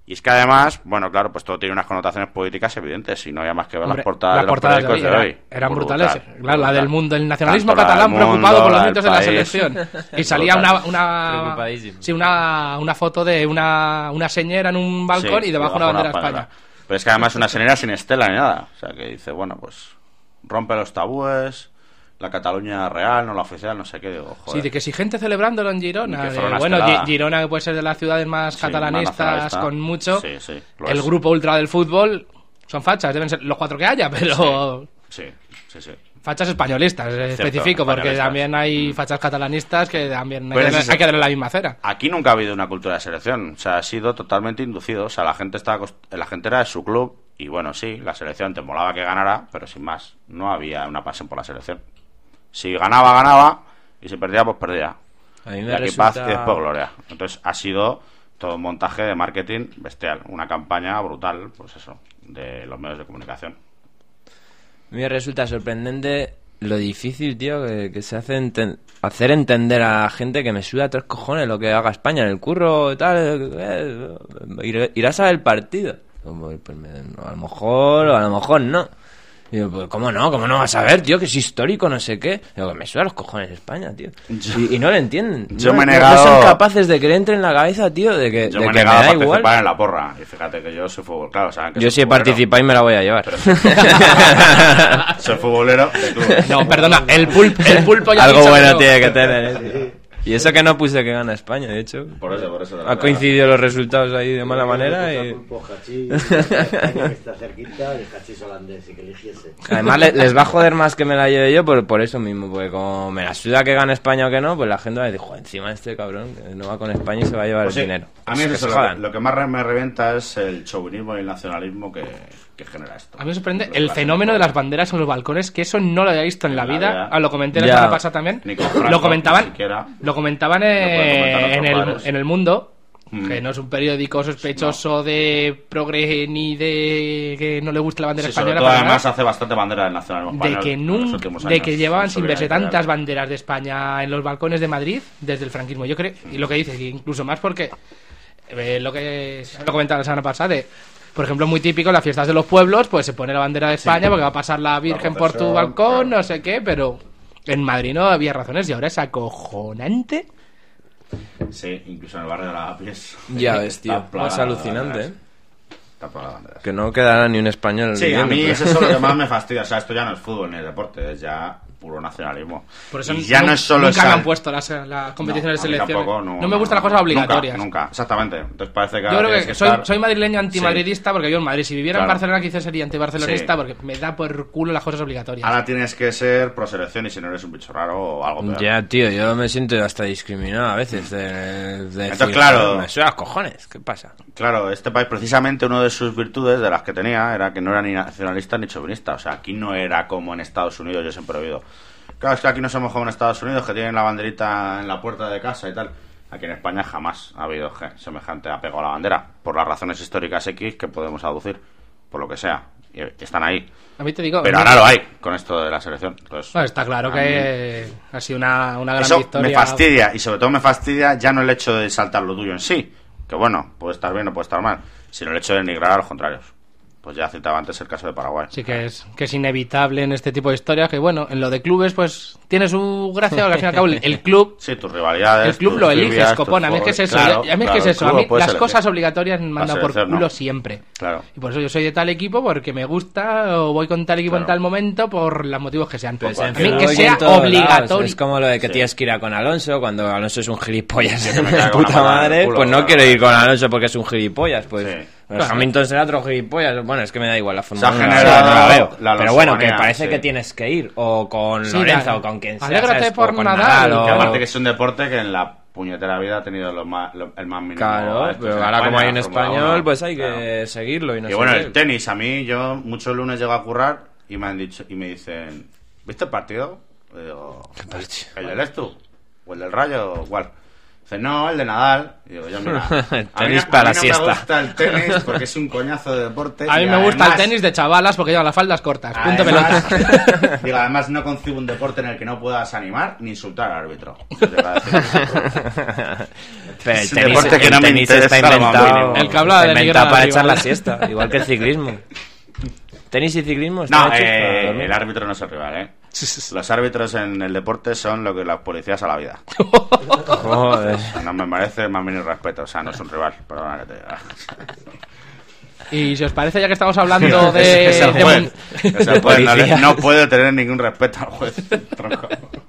Y es que además, bueno, claro, pues todo tiene unas connotaciones políticas evidentes, y no había más que ver Hombre, las portadas las de los portadas periódicos de era- hoy. eran Brutal, brutales. Claro, la brutal. del mundo, el nacionalismo Tanto la catalán del preocupado mundo, por los la mitos de del la país. selección. Y salía Brutal. una, una, Preocupadísimo. sí, una, una foto de una, una señora en un balcón Sí, y debajo una bandera de España. Pero es que además una señora sin estela ni nada. O sea, que dice, bueno, pues rompe los tabúes, la Cataluña real, no la oficial, no sé qué. Digo, joder. Sí, de que si gente celebrándolo en Girona. Ni que de- fuera una bueno, estelada. Gi- Girona que puede ser de las ciudades más Sí, catalanistas más nacionalista. con mucho. Sí, sí, lo El es. grupo ultra del fútbol son fachas, deben ser los cuatro que haya, pero Sí, sí, sí. fachas españolistas, eh, especifico, porque españolistas. también hay fachas catalanistas que también hay, Pero que, ese darle- es- hay que darle la misma cera. Aquí nunca ha habido una cultura de selección, o sea, ha sido totalmente inducido, o sea, la gente estaba acost- la gente era de su club y bueno, sí, la selección te molaba que ganara, pero sin más, no había una pasión por la selección. Si ganaba, ganaba, y si perdía, pues perdía. A mí Y me aquí resulta... paz y después gloria. Entonces ha sido todo un montaje de marketing bestial, una campaña brutal, pues eso, de los medios de comunicación. A mí me resulta sorprendente lo difícil, tío, que, que se hace enten- hacer entender a la gente que me suda tres cojones lo que haga España en el curro y tal. eh, ir- irás a ver el partido. Como, pues me- a lo mejor, o a lo mejor no. Y digo, pues, ¿cómo no? ¿Cómo no vas a ver, tío? Que es histórico, no sé qué. Digo, que me suda los cojones España, tío. Y, y no lo entienden. Yo no, me he no- negado- no son capaces de que le entre en la cabeza, tío, de que, Yo de me he que me negado a da participar igual. en la porra, y fíjate que yo soy fútbol, claro, saben que Yo soy si futbolero. participáis me la voy a llevar. Soy futbolero de club. No, perdona, el pulpo, el pulpo ya ha Algo dicho bueno que no. tiene que tener, ¿eh? Y eso que no puse que gana España, de hecho. Por eso, por eso. de Ha verdad. coincidido los resultados ahí de mala manera y... Pulpo, hachís, España, que está cerquita, el hachís holandés, y que eligiese. Además le- les va a joder más que me la lleve yo por, por eso mismo, porque como me la suda que gane España o que no, pues la gente va a decir, joder, encima este cabrón que no va con España y se va a llevar Pues el sí, dinero. a mí es Que eso, se lo, que, jodan. lo que más re- me revienta es el chauvinismo y el nacionalismo que, que genera esto. A mí me sorprende Los el clásicos. fenómeno de las banderas en los balcones, que eso no lo había visto en, En la la vida. vida. Ah, lo comenté la Ya. semana pasada también. Ni con Franco, Lo comentaban, ni siquiera. lo comentaban Lo pueden eh, comentar en, nuestros el, padres. en El Mundo, Mm. que no es un periódico sospechoso de progre ni de que no le guste la bandera Sí, sobre española. todo para además nada. hace bastante bandera del nacionalismo De español que, en los nunca, últimos de años. que llevaban sin verse Solidaridad. tantas banderas de España en los balcones de Madrid desde el franquismo. Yo creo, y lo que dices, incluso más porque eh, lo que lo comentaba la semana pasada, de, por ejemplo, muy típico en las fiestas de los pueblos, pues se pone la bandera de España porque va a pasar la Virgen por tu procesión, balcón, claro. no sé qué, pero en Madrid no había razones y ahora es acojonante. Sí, incluso en el barrio de la Pies. Ya ves, tío, Está plagada es de alucinante, banderas. ¿eh? Está plagada de banderas. Que no quedará ni un español. Sí, a viviendo, mí pero- es eso lo que más me fastidia. O sea, esto ya no es fútbol ni es deporte, es ya puro nacionalismo. Por eso y ya nu- no es solo nunca esa- me han puesto las, las competiciones No, a de mí selección. tampoco, no, me gustan las cosas obligatorias. Nunca, nunca, exactamente. Entonces parece que Yo ahora creo tienes que soy, estar- soy madrileño antimadridista porque vivo en Madrid. Si viviera en Claro. Barcelona quizás sería antibarcelonista Sí. porque me da por culo las cosas obligatorias. Ahora tienes que ser pro selección y si no eres un bicho raro o algo peor. Ya, tío, yo me siento hasta discriminado a veces de, de Entonces, decir, claro. "Joder, me suda los cojones, ¿qué pasa?". Claro, este país precisamente una de sus virtudes, de las que tenía, era que no era ni nacionalista ni chauvinista. O sea, aquí no era como en Estados Unidos, yo siempre he oído. Claro, es que aquí no somos como en Estados Unidos, que tienen la banderita en la puerta de casa y tal. Aquí en España jamás ha habido je, semejante apego a la bandera, por las razones históricas X que podemos aducir, por lo que sea. Y están ahí. A mí te digo... Pero a mí- ahora lo hay con esto de la selección. Entonces, Bueno, está claro a que ha sido una, una gran eso victoria. me fastidia, y sobre todo me fastidia ya no el hecho de saltar lo tuyo en sí, que bueno, puede estar bien o puede estar mal, sino el hecho de denigrar a los contrarios. Pues ya citaba antes el caso de Paraguay. Sí que es, que es inevitable en este tipo de historias, que bueno, en lo de clubes pues tiene su gracia, porque al fin y al cabo el, el club... Sí, tus rivalidades. El club tus lo eliges, trivias, tus copón. A mí es que es juegos. eso. Claro, yo- a mí es claro, que es el eso. A club mí lo puedes las elegir. cosas obligatorias me mandan por selección, culo no. siempre. Claro. Y por eso yo soy de tal equipo porque me gusta o voy con tal equipo en Claro. tal momento por los motivos que sean. Pues a en mí fin, que oye, sea en todos obligatorio. lados. Es como lo de que Sí. tienes que ir a con Alonso cuando Alonso es un gilipollas Sí, de que me caiga una puta patada en el madre. culo, Pues no claro. quiero ir con Alonso porque es un gilipollas. Pues, Sí. pues Claro. Hamilton será otro gilipollas. Bueno, es que me da igual la Se ha Fórmula uno, la generado verdad, no la veo. la Pero bueno, que losomanía, parece sí. que tienes que ir. O con Sí, Lorenzo da- o con quien sea. alégrate ¿sabes? por o con Nadal, o- Que aparte que es un deporte que en la puñetera vida ha tenido lo más, lo- el más mínimo. Claro, estos pero en ahora como España, hay en la Fórmula español, uno. pues hay que Claro. seguirlo y no Y sé bueno, qué. el tenis, a mí, yo muchos lunes llego a currar y me han dicho, y me dicen, ¿viste el partido? Y digo, ¿el del Estu? ¿O el del Rayo? ¿O cuál? Dice, no, el de Nadal. Y digo, yo, mira, a mí, Tenis a para mí la no siesta. me gusta el tenis porque es un coñazo de deporte. A mí y me gusta además- el tenis de chavalas porque llevan las faldas cortas. Punto Además, pelota. digo, además no concibo un deporte en el que no puedas animar ni insultar al árbitro. Te iba a decir. Pero el Es un tenis, deporte que el no me tenis interesa está lo más inventado, mínimo. El que hablaba está de inventado Miguel para arriba. echar la siesta, igual que el ciclismo. Tenis y ciclismo No, están hechos para eh, dormir. el árbitro no es el rival, ¿eh? Los árbitros en el deporte son lo que las policías a la vida. Joder. O sea, no me merece más mínimo respeto. O sea, no es un rival. Perdona que te diga. Y si os parece, ya que estamos hablando Es- de... es el de juez. mun- Es el juez, no, le- Policía. no puede tener ningún respeto al juez. Tronco.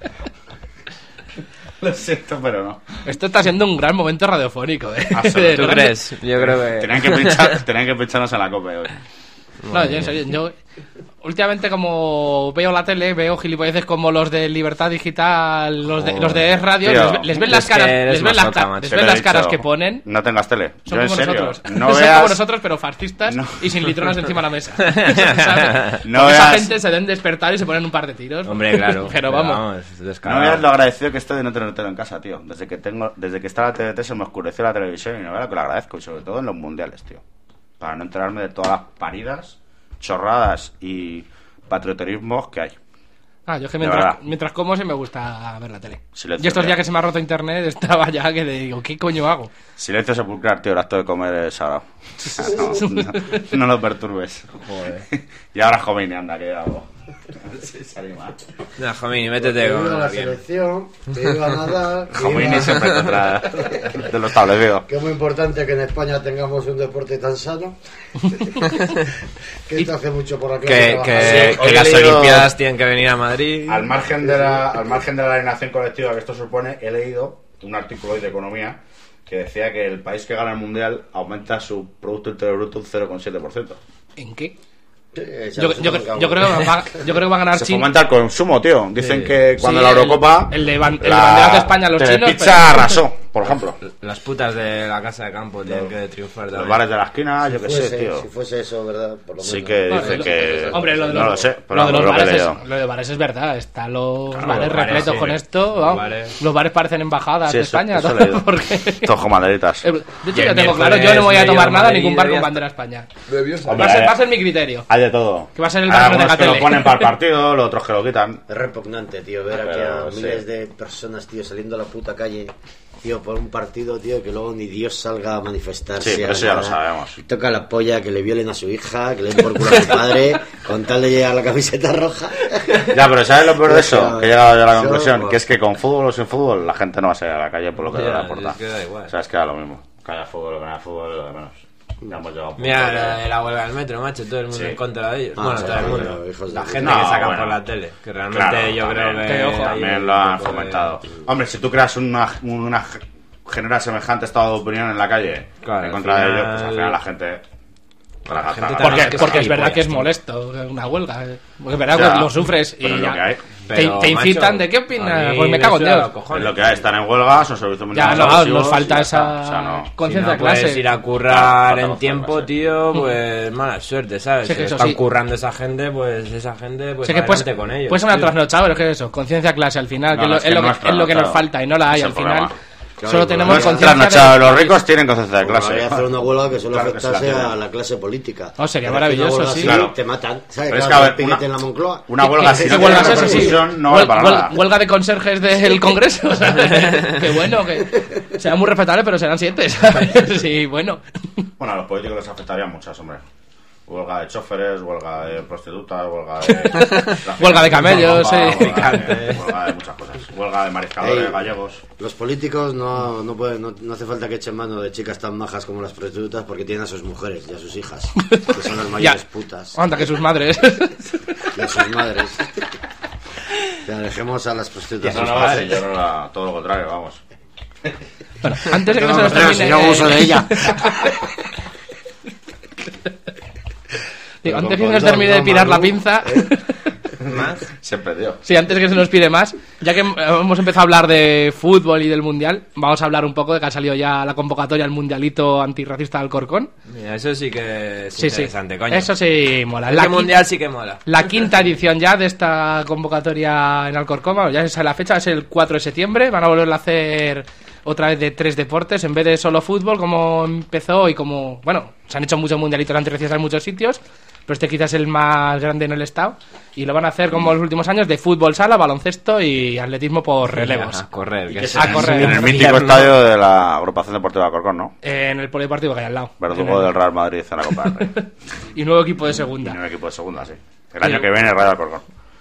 Lo siento, pero no. Esto está siendo un gran momento radiofónico, ¿eh? Absoluto. De ¿Tú gran- crees? Yo creo que... Tenían que, pinchar, tenían que pincharnos en la copa hoy. No, yo, en serio, yo últimamente como veo la tele, veo gilipolleces como los de Libertad Digital, los de, los de Es Radio, Tío, les, les ven es las que caras, eres les ven las, masota, ca- macho. les Te ven lo he las caras dicho, que ponen. No tengas tele. Son Yo, en como serio. nosotros. No Son veas... como nosotros, pero fascistas No. y sin litronas encima de la mesa. ¿Sabes? No Porque esa veas- gente se deben despertar y se ponen un par de tiros. Hombre, claro. Pero vamos. es No descarado. veas lo agradecido que estoy de no tener tele en casa, tío. Desde que tengo, desde que está la T D T se me oscureció la televisión y no veas lo que lo agradezco. Y sobre todo en los mundiales, tío. Para no enterarme de todas las paridas, chorradas y patrioterismos que hay. Ah, yo es que De mientras, verdad. mientras como sí me gusta ver la tele. Silencio, Y estos tío. días que se me ha roto internet estaba ya que le digo, ¿qué coño hago? Silencio sepulcral, tío. El acto de comer es sagrado. No, no, no lo perturbes. Joder. Y ahora Joven, anda, que hago. Sí, se anima. No, Jomini, métete Que con viva la alguien. selección, que viva Nadal, que Joven viva- siempre contra de lo establecido. Que es muy importante que en España tengamos un deporte tan sano. Que esto hace mucho por la clase Que, trabajadora. que, Sí, que hoy las he leído- Olimpiadas tienen que venir a Madrid. Al margen de la, al margen de la alienación colectiva que esto supone, he leído un artículo hoy de Economía que decía que el país que gana el mundial aumenta su Producto Interior Bruto un cero coma siete por ciento. ¿En qué? Sí, esa Yo, es yo, una cre- yo creo que va, yo creo que va a ganar Se China. fomenta el consumo, tío. Dicen que cuando Sí, la el- Eurocopa. el de ban- el de la banderas de España a los chinos, Pizza pero- arrasó, por ejemplo. Las putas de la casa de campo tienen que triunfar Los también. bares de la esquina, yo qué sé, Fuese- tío. Si fuese eso, ¿verdad? Por lo Sí menos. que Bueno, dice lo- que. Hombre, lo de los, no lo sé, pero lo de los vamos, lo que he bares leído. es, lo de bares es verdad. Están los Claro, bares los bares, repletos sí. con esto. Los Vamos. bares. Los bares parecen embajadas Sí, de eso- España. eso he ¿no? leído. Porque... Todos con maderitas. Eh, De hecho, Y yo el tengo claro, yo miércoles no voy a medio tomar nada Madrid ningún bar debía con bandera España. Hombre, Va a, ser, hay- va a ser mi criterio. Hay de todo. Que va a ser el Hay barrio de algunos que Gatelle. lo ponen para el partido, los otros que lo quitan. Es repugnante, tío, ver aquí Pero, a sí. miles de personas, tío, saliendo a la puta calle, tío, por un partido, tío, que luego ni Dios salga a manifestarse. Sí, pero a eso ya lo nada. sabemos. Y toca la polla, que le violen a su hija, que le den por culo a su padre, con tal de llegar a la camiseta roja. Ya, pero ¿sabes lo peor de eso? Que he llegado ya a la Eso, conclusión, pues. que es que con fútbol o sin fútbol la gente no va a salir a la calle por lo que Ya, le aporta. es que da igual. O sea, es que da lo mismo. Que haya fútbol o que no haya fútbol, lo de menos. Ya hemos llegado a un punto Mira, que- la, de la huelga del metro, macho, todo el mundo Sí. en contra de ellos. Ah, bueno, sí, todo el mundo. pero, hijos de La puta. gente No, que sacan bueno. por la tele, que realmente Claro, yo creo también, que... Que, ojo, hay también un lo han poco de- fomentado. Hombre, si tú creas una, una genera semejante estado de opinión en la calle Claro, en contra al de final- ellos, pues al final la gente... La gente traga- te Porque, es que porque son es verdad que es gilipollas, molesto una huelga. eh. Porque es verdad Ya, que lo sufres y pero es lo ya. que hay. Te, Pero, te incitan macho, de qué a opinas. mí Pues me cago en suda Dios. los cojones. Es lo que hay, están en huelga, son servicios Ya, mundiales no, abusivos nos falta y ya esa está. O sea, no. conciencia Si de no clase. puedes ir a Claro, currar falta en más tiempo, clase. tío, pues mala suerte, ¿sabes? Sí, Si que eso están sí. currando esa gente, pues esa gente, pues Sé que puedes, adelante con ellos. puedes sonar tío. trasnochado, pero es que eso, conciencia clase al final, No, que es no, lo, es que es lo no que, es es lo que nos trasnochado. falta y no la hay Es al el final. problema. Claro, Solo y tenemos No es conciencia trasnochado, de- los ricos tienen conciencia de Pues clase. hay que hacer una huelga que solo Claro que sí la afectase tienen. a la clase política. Oh, sería Pero maravilloso, una huelga sí. así Claro. te matan. ¿Sabes? Pero es Claro, que, a ver, el piquete una- en la Moncloa. Una huelga ¿Qué- si qué no huelga tiene es esa? Sí. repercusión no vale Huel- para huel- nada. Huelga de conserjes del Congreso. ¿sabes? Que bueno, que será muy respetable, pero serán siete. ¿sabes? Sí, bueno. Bueno, a los políticos les afectarían muchas, hombre. Huelga de choferes, huelga de prostitutas, huelga de... Huelga de camellos, Huelga sí. de- Huelga de muchas cosas. Huelga de mariscadores Ey. gallegos. Los políticos no, no, pueden, no, no hace falta que echen mano de chicas tan majas como las prostitutas porque tienen a sus mujeres y a sus hijas, que son las mayores Ya. putas, Anda, que sus madres. y a sus madres. Ya, dejemos a las prostitutas. No, a sus no, padres. sí, yo no la... Todo lo contrario, vamos. Bueno, antes de que No, se nos no, termine... si yo abuso de ella. Digo, Pero antes de con que nos condón, termine de no, pirar la Manu. pinza... ¿Más? Siempre, tío. Sí, antes que se nos pide más, ya que hemos empezado a hablar de fútbol y del Mundial, vamos a hablar un poco de que ha salido ya la convocatoria al Mundialito Antirracista de Alcorcón. Mira, eso sí que es Sí, sí, interesante, coño. eso sí mola. El La, qui- Mundial sí que mola. la quinta edición ya de esta convocatoria en Alcorcón, bueno, ya es la fecha, es el cuatro de septiembre, van a volver a hacer otra vez de tres deportes, en vez de solo fútbol, como empezó y como, bueno, se han hecho muchos mundialitos antirracistas en muchos sitios, pero este quizás es el más grande en el estado, y lo van a hacer como en los últimos años de fútbol sala, baloncesto y atletismo por relevos. A correr, que Que se- a correr. En el mítico Infierno. estadio de la agrupación deportiva Alcorcón, ¿no? En el polideportivo que hay al lado. Verdugo del Real Madrid en la Copa del Rey. Y nuevo equipo de Y segunda. un equipo de segunda, sí. El año que viene, Rayo Alcorcón.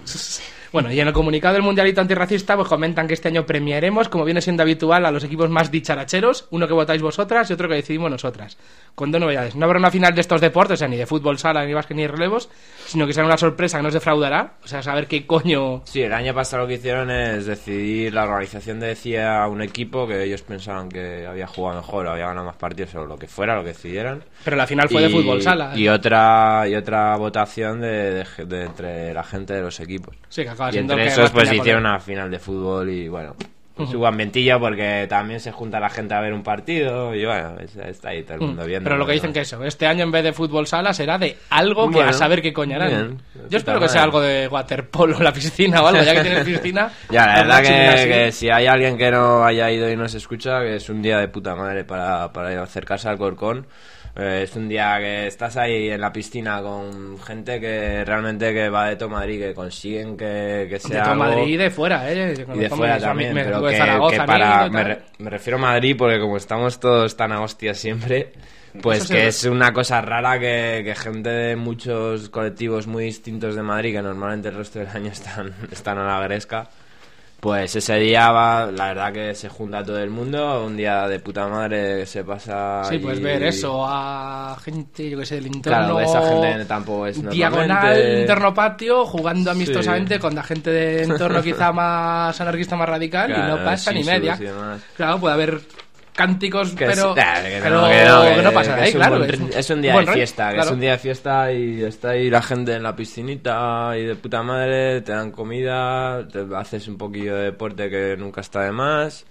Bueno, y en el comunicado del Mundialito Antirracista pues comentan que este año premiaremos, como viene siendo habitual, a los equipos más dicharacheros, uno que votáis vosotras y otro que decidimos nosotras. Con dos novedades. No habrá una final de estos deportes, o sea, ni de fútbol sala, ni básquet, ni relevos, sino que será una sorpresa que nos defraudará. O sea, saber qué coño... Sí, el año pasado lo que hicieron es decidir, la organización decía a un equipo que ellos pensaban que había jugado mejor, o había ganado más partidos o lo que fuera, lo que decidieran. Pero la final fue de Y- fútbol sala. Y otra y otra votación de, de- de entre la gente de los equipos. Sí, que acaba Y siendo entre que esos más pues pelea hicieron por- una final de fútbol y bueno, su ambientillo porque también se junta la gente a ver un partido y bueno, es- está ahí todo el mundo Mm, viendo. Pero lo que dicen que eso, este año en vez de fútbol sala será de algo que Bueno, a saber qué coño harán. bien. Yo espero que Puta sea madre. algo de waterpolo en la piscina o algo, ya que tienes piscina. Ya, la pues verdad máximo así. que, que si hay alguien que no haya ido y nos escucha, que es un día de puta madre para, para ir a acercarse al Corcón. Eh, es un día que estás ahí en la piscina con gente que realmente que va de todo Madrid, que consiguen que, que De sea todo algo... Madrid y de fuera, ¿eh? Yo Y de conozco fuera mis ami- también, me- pero de que, Zaragoza, que para... Nido y Me, tal. re- me refiero a Madrid porque como estamos todos tan a hostias siempre, pues Eso que sí. es una cosa rara que, que gente de muchos colectivos muy distintos de Madrid, que normalmente el resto del año están, están a la gresca, pues ese día va, la verdad que se junta todo el mundo, un día de puta madre que se pasa... Sí, y- puedes ver eso a gente, yo que sé, del entorno... Claro, esa gente tampoco es diagonal, normalmente- interno patio, jugando amistosamente Sí. con la gente de entorno quizá más anarquista, más radical, y Claro, no pasa ni sisus media. y demás. Claro, puede haber cánticos, Que pero, sí, claro, que no, pero que no, que no que- pasa de que ahí, es un claro. buen es ri- un- es un día buen de rollo, fiesta, que claro. es un día de fiesta y está ahí la gente en la piscinita y de puta madre, te dan comida, te haces un poquillo de deporte que nunca está de más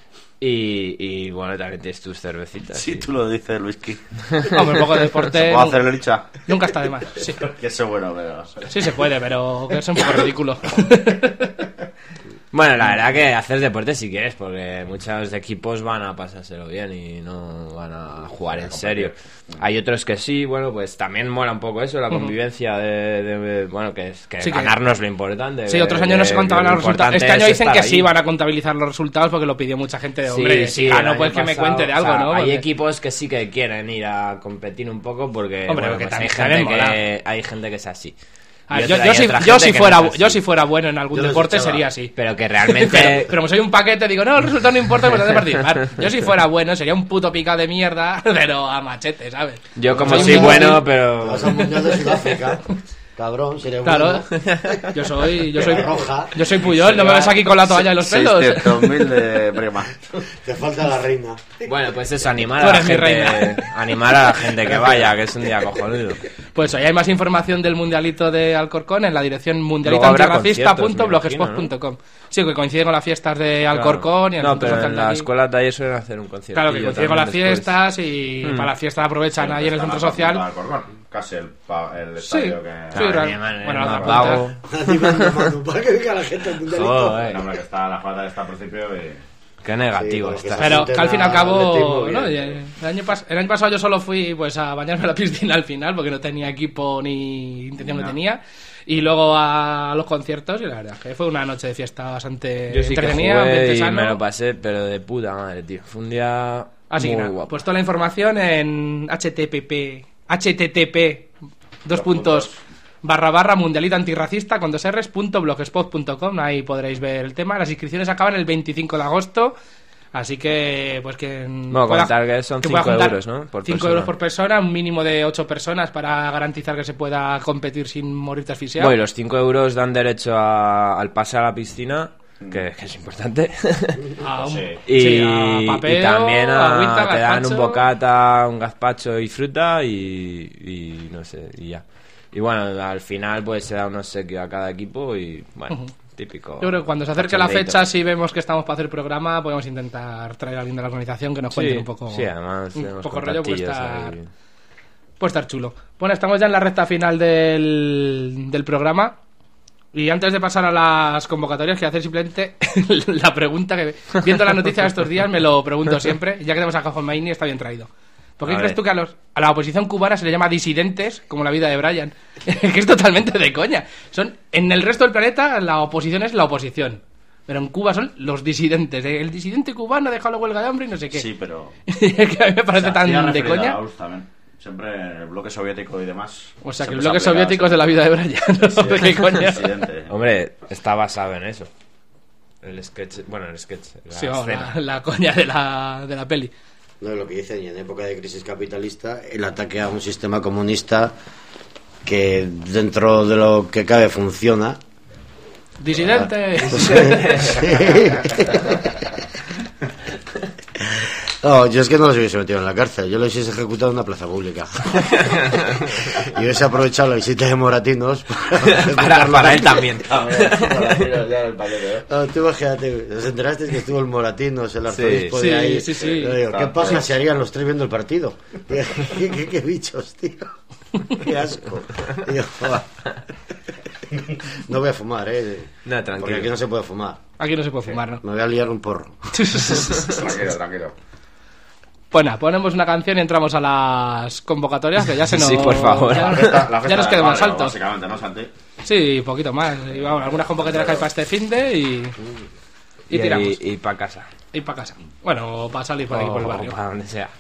y, y bueno, también tienes tus cervecitas. Sí, y- tú lo dices, Luisky. Hombre, un poco de deporte ¿Se puede hacer el hincha? nunca está de más. Sí, Que eso es bueno, pero... sí se puede, pero que es un poco ridículo. Bueno, la verdad que hacer deporte si quieres, porque muchos equipos van a pasárselo bien y no van a jugar en serio. Hay otros que sí, bueno, pues también mola un poco eso, la convivencia de, de- bueno, que es que Sí, que- ganarnos lo importante. Sí, que- otros años no se que contaban lo los resultados. importante Este año es dicen estar que sí ahí. van a contabilizar los resultados porque lo pidió mucha gente de hombre. Sí, si sí, el gano, año pues que me pasado, cuente de algo, o sea, ¿no? Hay Porque- equipos que sí que quieren ir a competir un poco porque, Hombre, bueno, porque pues hay también- gente también que hay gente que es así. A ver, Y yo, otra- yo y si, otra yo, gente si que fuera, no es así. yo si fuera bueno en algún Yo los deporte echaba. sería así. Pero que realmente Pero, pero como soy un paquete, digo, no, el resultado no importa, pues de participar. Yo si fuera bueno sería un puto picado de mierda, pero a machete, ¿sabes? yo como Soy soy un bueno, inútil. pero Vas al Mundial de Sudáfrica. Cabrón, si eres Claro, bueno. yo soy, yo soy, Roja. yo soy Puyol, no me ves aquí con la toalla en los pelos. seiscientos mil de Brema. Te falta la reina. bueno, pues eso, animar Tú a la eres mi gente, animar a la gente que vaya, que es un día cojonudo. Pues hoy hay más información del mundialito de Alcorcón en la dirección Luego mundialito habrá antirracista punto conciertos, me blogspot imagino, punto com. Sí, que coincide con las fiestas de Alcorcón y el No, Centro pero Social en de la aquí. escuela de ayer suelen hacer un concierto. Claro, que coincide con las fiestas y Mm. para las fiestas aprovechan ahí en el centro social. Casi el, pa- el Sí, estadio que... sí, Madre real- mía, madre bueno, mía, la más punta- vago. Animando, Manu, para que venga la gente al Mundialito. Joder, No, hombre, que está la falta está al principio y... qué negativo Sí, porque está. se- Pero que al fin y al cabo, Atletismo, ¿no? bien. el, año pas- el año pasado yo solo fui pues a bañarme en la piscina al final porque no tenía equipo ni intención No. no tenía. Y luego a los conciertos y la verdad que fue una noche de fiesta bastante Yo sí que entretenida, ambiente jugué y sano. me lo pasé, pero de puta madre, tío. Fue un día Así que muy nada, guapo. pues toda la información en http http dos puntos barra barra mundialito antirracista con dos r's punto blogspot punto com. Ahí podréis ver el tema. Las inscripciones acaban el veinticinco de agosto. Así que, pues que. Bueno, comentar que son pueda cinco juntar euros, ¿no? Por cinco persona. euros por persona, un mínimo de ocho personas para garantizar que se pueda competir sin morirte asfixiado. Bueno, y los cinco euros dan derecho a- al pase a la piscina, que, que es importante. A un- Sí. y, sí, a papeo, y también a- agüita, te dan un gazpacho. bocata, un gazpacho y fruta y, y no sé, y ya. Y bueno, al final pues se da un obsequio a cada equipo y bueno, uh-huh. típico. Yo creo que cuando se acerque la fecha, si vemos que estamos para hacer programa, podemos intentar traer a alguien de la organización que nos cuente sí, un poco. Sí, además un poco rollo, puede estar, ahí. puede estar chulo. Bueno, estamos ya en la recta final del, del programa. Y antes de pasar a las convocatorias, quiero hacer simplemente la pregunta que, viendo las noticias de estos días, me lo pregunto siempre. Ya que tenemos a Cajon Maini, está bien traído. ¿Por qué a crees ver. tú que a, los, a la oposición cubana se le llama disidentes, como la vida de Brian? Que es totalmente de coña. Son, en el resto del planeta, la oposición es la oposición. Pero en Cuba son los disidentes. El disidente cubano ha dejado la huelga de hambre y no sé qué. Sí, pero... que a mí me parece o sea, tan de coña. Siempre el bloque soviético y demás. O sea, que el bloque soviético es de la vida de Brian. ¿No? Sí, ¿de qué coña? Hombre, está basado en eso. El sketch... Bueno, el sketch... La sí, oh, la, la coña de la, de la peli. No, lo que dicen, y en época de crisis capitalista, el ataque a un sistema comunista que dentro de lo que cabe funciona. ¡Disidente! Sí. No, yo es que no los hubiese metido en la cárcel, yo los hubiese ejecutado en una plaza pública. Y hubiese aprovechado la visita de Moratinos para, para, para él también. No, tú imagínate, ¿os enteraste que estuvo el Moratinos, el arzobispo sí, de ahí? Sí, sí, sí. Digo, ¿qué pasa si harían los tres viendo el partido? ¿Qué, qué, qué, qué bichos, tío? Qué asco. Digo, no voy a fumar, eh. No, tranquilo. Porque aquí no se puede fumar. Aquí no se puede fumar, ¿no? Me voy a liar un porro. Tranquilo, tranquilo. Pues nada, ponemos una canción y entramos a las convocatorias, que ya se nos... Sí, por favor. Ya, la fiesta, la fiesta ya nos quedamos barrio, altos. Básicamente, ¿no, Santi? Sí, poquito más. Y vamos, algunas convocatorias que hay para este finde y... Y, y tiramos. Y, y para casa. Y para casa. Bueno, para salir por aquí, o, por el barrio. O para donde sea.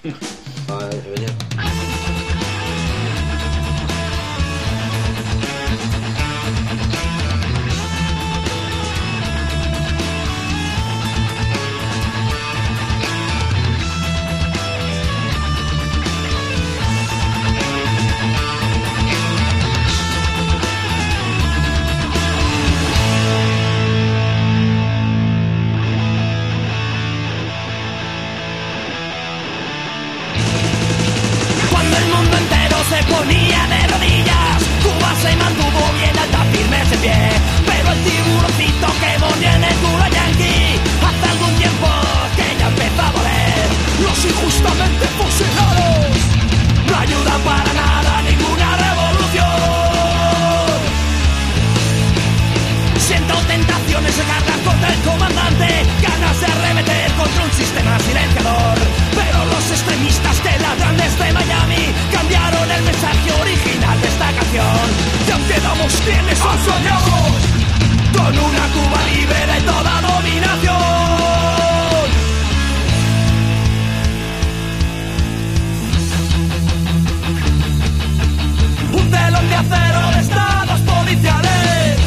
Se ponía de rodillas, Cuba se mantuvo bien alta, firmes en pie. Pero el tiburoncito que mordía en el culo yanqui, hace algún tiempo que ya empezó a voler. Los injustamente fusilados no ayudan para nada a ninguna revolución. Siento tentaciones de cargar contra el comandante, ganas de arremeter contra un sistema silenciador. Pero los extremistas que ladran desde Miami cambiaron el mensaje original de esta canción. Y aunque damos quienes son soñamos con una Cuba libre de toda dominación. Un telón de acero de estados policiales,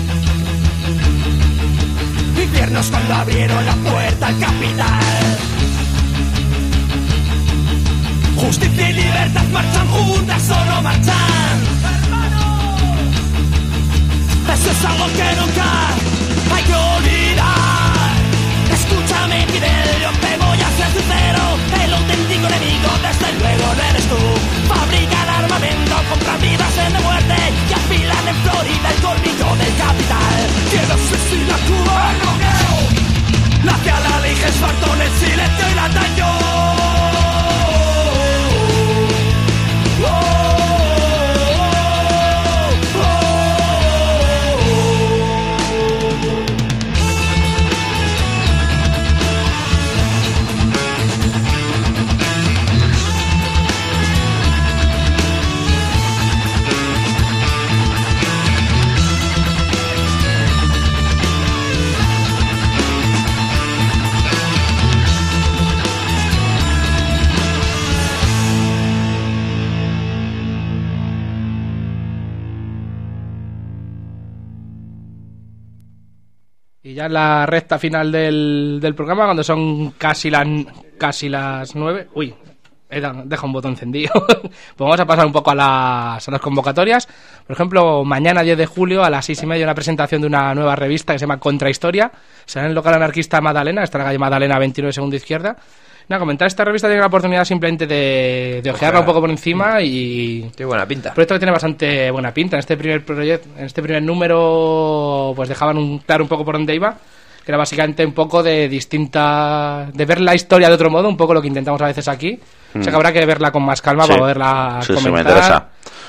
infiernos cuando abrieron la puerta al capital. Justicia y libertad marchan juntas o no marchan. ¡Hermanos! Eso es algo que nunca hay que olvidar. Escúchame, Fidel, yo te voy a ser sincero. El auténtico enemigo, desde luego, no eres tú. Fabrican armamento, compran vidas en de muerte y afilan en Florida el colmillo del capital. ¿Quién asesina a Cuba? El bloqueo. La que a la ley es fartón, el silencio y la traición. Y ya en la recta final del, del programa, cuando son casi las casi las nueve... Uy, he dejado un botón encendido. Pues vamos a pasar un poco a las, a las convocatorias. Por ejemplo, mañana diez de julio a las seis y media una presentación de una nueva revista que se llama Contrahistoria. Será en el local anarquista Madalena, está en la calle Madalena veintinueve, segunda izquierda. Nada, comentar esta revista, tiene la oportunidad simplemente de, de ojearla un poco por encima y... Tiene buena pinta. Un proyecto que tiene bastante buena pinta. En este primer proyecto, en este primer número, pues dejaban un, claro un poco por dónde iba, que era básicamente un poco de distinta... de ver la historia de otro modo, un poco lo que intentamos a veces aquí. Mm. O sea que habrá que verla con más calma sí. para poderla sí, comentar. Sí, me interesa.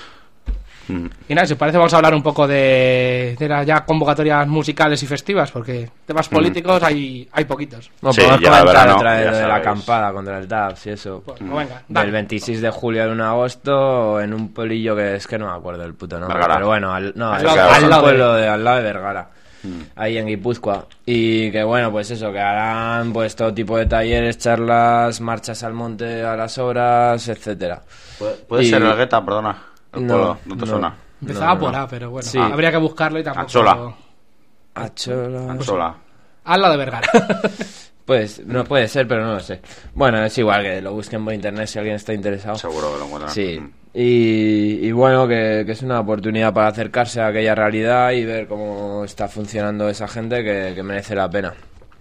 Y nada, si os parece vamos a hablar un poco de, de las ya convocatorias musicales y festivas, porque temas políticos mm. hay, hay poquitos. No, sí, podemos comentar verano, otra vez de la acampada contra el D A B S y eso. Pues, pues venga, del veintiséis de julio al uno de agosto en un pueblillo que es que no me acuerdo el puto nombre, pero bueno, al, no, al es, lado, es al un lado pueblo de... de, al lado de Vergara. Mm. Ahí en Guipúzcoa. Y que bueno, pues eso, que harán pues todo tipo de talleres, charlas, marchas al monte a las obras, etcétera. Puede, puede y... ser Elgueta, perdona. El no, pueblo, no te no. suena. Empezaba no, no, por no. A, pero bueno, Sí. habría que buscarlo y tampoco... Anchola. Achola. Anchola. Al lado de Vergara. Pues no puede ser, pero no lo sé. Bueno, es igual que lo busquen por internet si alguien está interesado. Seguro que lo encuentran. Sí. Y, y bueno, que, que es una oportunidad para acercarse a aquella realidad y ver cómo está funcionando esa gente que, que merece la pena.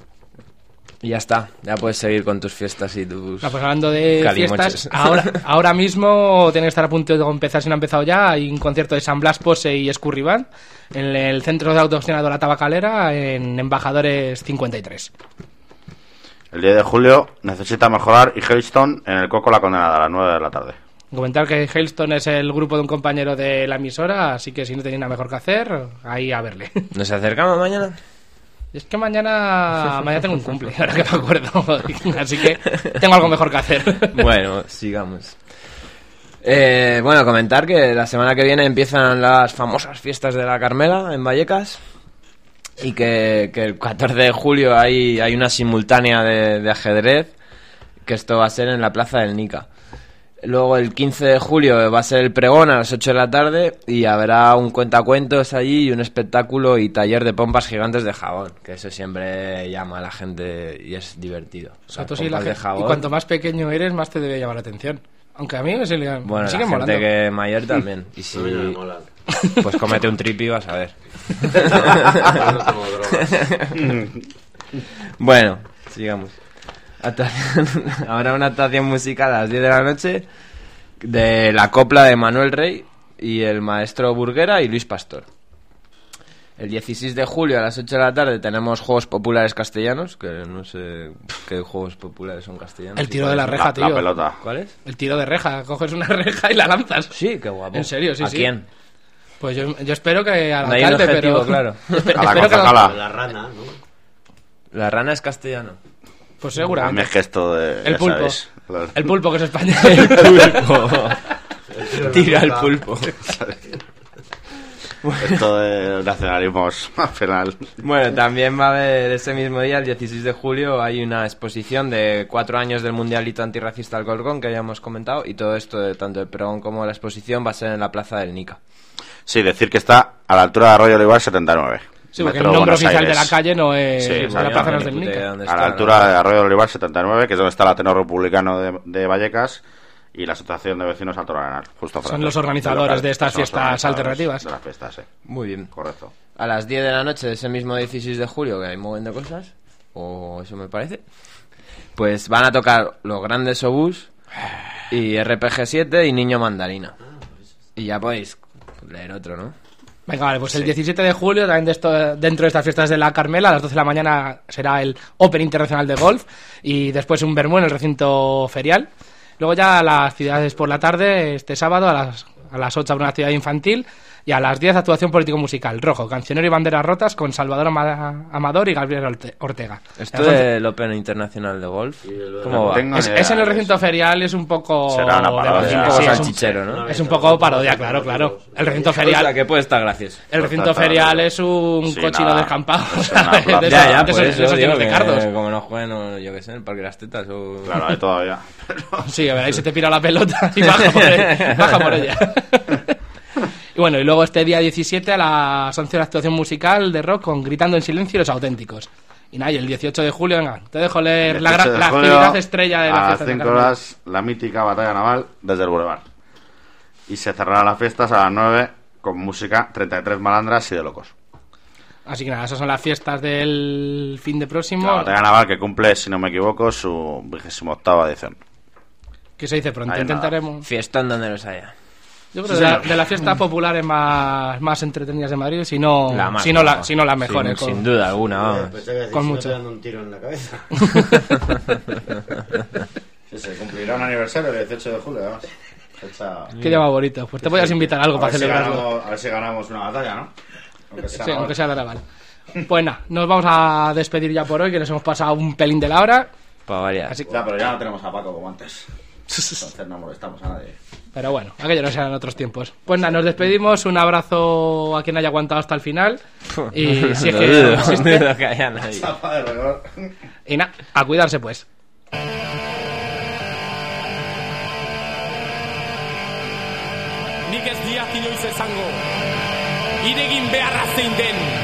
Y ya está, ya puedes seguir con tus fiestas y tus... No, pues hablando de calimoches. fiestas, ahora, ahora mismo tiene que estar a punto de empezar, si no ha empezado ya, hay un concierto de San Blas Pose y Escurri Band en el Centro de Autogestionado La Tabacalera en Embajadores cincuenta y tres. El diez de julio necesita mejorar y Hailstone en el Coco La Condenada a las nueve de la tarde. Comentar que Hailstone es el grupo de un compañero de la emisora, así que si no tenéis nada mejor que hacer, ahí a verle. ¿Nos acercamos mañana? Es que mañana mañana tengo un cumple, ahora que me acuerdo, así que tengo algo mejor que hacer. Bueno, sigamos. Eh, bueno, comentar que la semana que viene empiezan las famosas fiestas de la Carmela en Vallecas y que, que el catorce de julio hay, hay una simultánea de, de ajedrez, que esto va a ser en la Plaza del Nica. Luego el quince de julio va a ser el pregón a las ocho de la tarde y habrá un cuentacuentos allí y un espectáculo y taller de pompas gigantes de jabón, que eso siempre llama a la gente y es divertido. O sea, Las tú sí, la pompas de gente, jabón. y cuanto más pequeño eres, más te debe llamar la atención. Aunque a mí me sigue, Bueno, me sigue la molando. gente que mayor también. Y si... A mí no me molan. Pues cómete un trip y vas a ver. Yo no tomo drogas. Bueno, sigamos. Actuación- Habrá una actuación musical a las diez de la noche de la copla de Manuel Rey y el maestro Burguera y Luis Pastor. El dieciséis de julio a las ocho de la tarde tenemos Juegos Populares Castellanos, que no sé qué juegos populares son castellanos. El tiro de la reja, La, tío. la pelota. ¿Cuál es? El tiro de reja, coges una reja y la lanzas. Sí, qué guapo. En serio, sí, ¿A sí. quién? Pues yo, yo espero que al No hay un alcalde, objetivo, pero... claro. Espe- A la espero que al- concejala. La rana, ¿no? La rana es castellano. Pues A mí seguramente. es que esto de... El ya pulpo. sabéis, la- El pulpo que es español. Pulpo. Tira el pulpo. Esto de nacionalismos al final. Bueno, también va a haber ese mismo día, el dieciséis de julio, hay una exposición de cuatro años del Mundialito Antirracista Alcorcón, que ya hemos comentado, y todo esto, de tanto el pregón como la exposición, va a ser en la Plaza del Nica. Sí, decir que está a la altura de Arroyo Olivar setenta y nueve. Sí, porque el Metro nombre Buenos oficial de Aires. la calle no es Sí, es la sí, Plaza no, Nos del ni puta idea Nica. dónde A está, la la altura verdad. de Arroyo Olivar setenta y nueve, que es donde está el Ateneo Republicano de, de Vallecas y la Asociación de Vecinos Alto Arenal, justo Son frente. los organizadores local. de estas Son los fiestas organizadores alternativas. De las fiestas, sí. Muy bien. Correcto. A las diez de la noche de ese mismo dieciséis de julio, que hay un montón de cosas, o eso me parece, pues van a tocar Los Grandes Obús y R P G siete y Niño Mandarina. Y ya podéis leer otro, ¿no? Venga, vale, pues el diecisiete de julio, también de esto, dentro de estas fiestas de la Carmela, a las doce de la mañana será el Open Internacional de Golf y después un vermú en el recinto ferial. Luego ya las actividades por la tarde, este sábado a las, a las ocho habrá una actividad infantil y a las diez actuación político-musical, Rojo, Cancionero y Banderas Rotas con Salvador Ama- Amador y Gabriel Orte- Ortega. Esto A las once- del Open Internacional de Golf, el- ¿cómo va? Tengo Es, ni idea es en el de recinto eso. ferial, es un poco... Será una parodia. de- Un poco sí, es un- salchichero, ¿no? Es un poco parodia, claro, claro. El recinto O sea, ferial... que puede estar gracioso. El recinto Pues está- ferial es un Sí, cochino nada. descampado. Es ¿sabes? una plaza. De Ya, esos- ya, de por esos- de eso esos digo llenos de que cardos. como no jueguen, o yo qué sé, en el Parque de las Tetas o... Claro, hay todavía. Sí, a ver, ahí se te pira la pelota y baja por, el- baja por ella. Y bueno, y luego este día diecisiete a las once la actuación musical de rock con Gritando en Silencio y Los Auténticos. Y nada, y el dieciocho de julio, venga, te dejo leer la, gra- dieciocho de la julio, actividad estrella de la a las fiesta. de cinco Carmela. horas, la mítica batalla naval desde el Boulevard. Y se cerrarán las fiestas a las nueve con música, treinta y tres malandras y de locos. Así que nada, esas son las fiestas del fin de próximo. La batalla naval que cumple, si no me equivoco, su vigésima octava edición. Que se dice pronto, Ahí intentaremos. nada. Fiestón donde los haya. Yo creo que de, la, de las fiestas populares más, más entretenidas de Madrid, si no, La más, si no, la, vamos. si no las mejores. Sin, con- sin duda alguna, Eh, vamos. pensé que decís, Con si no mucho. te dan un tiro en la cabeza. Sí, se cumplirá un aniversario el dieciocho de julio, además. Fecha... Qué día más bonito. Pues te voy a invitar a algo A para ver si celebrarlo. ganamos- a ver si ganamos una batalla, ¿no? Aunque sea, Sí, naval. aunque sea la naval. Pues nada, nos vamos a despedir ya por hoy, que nos hemos pasado un pelín de la hora. Para variar. Así que, Ya, pero ya no tenemos a Paco como antes. Entonces no molestamos a nadie. pero bueno, aquello no serán otros tiempos. Pues nada, nos despedimos. Un abrazo a quien haya aguantado hasta el final. Y si es Lo que dudo, no existe. dudo que haya nadie. Tapa de rigor. Y nada, a cuidarse pues. Nik ez diak inoiz esango, iregin beharra zein den.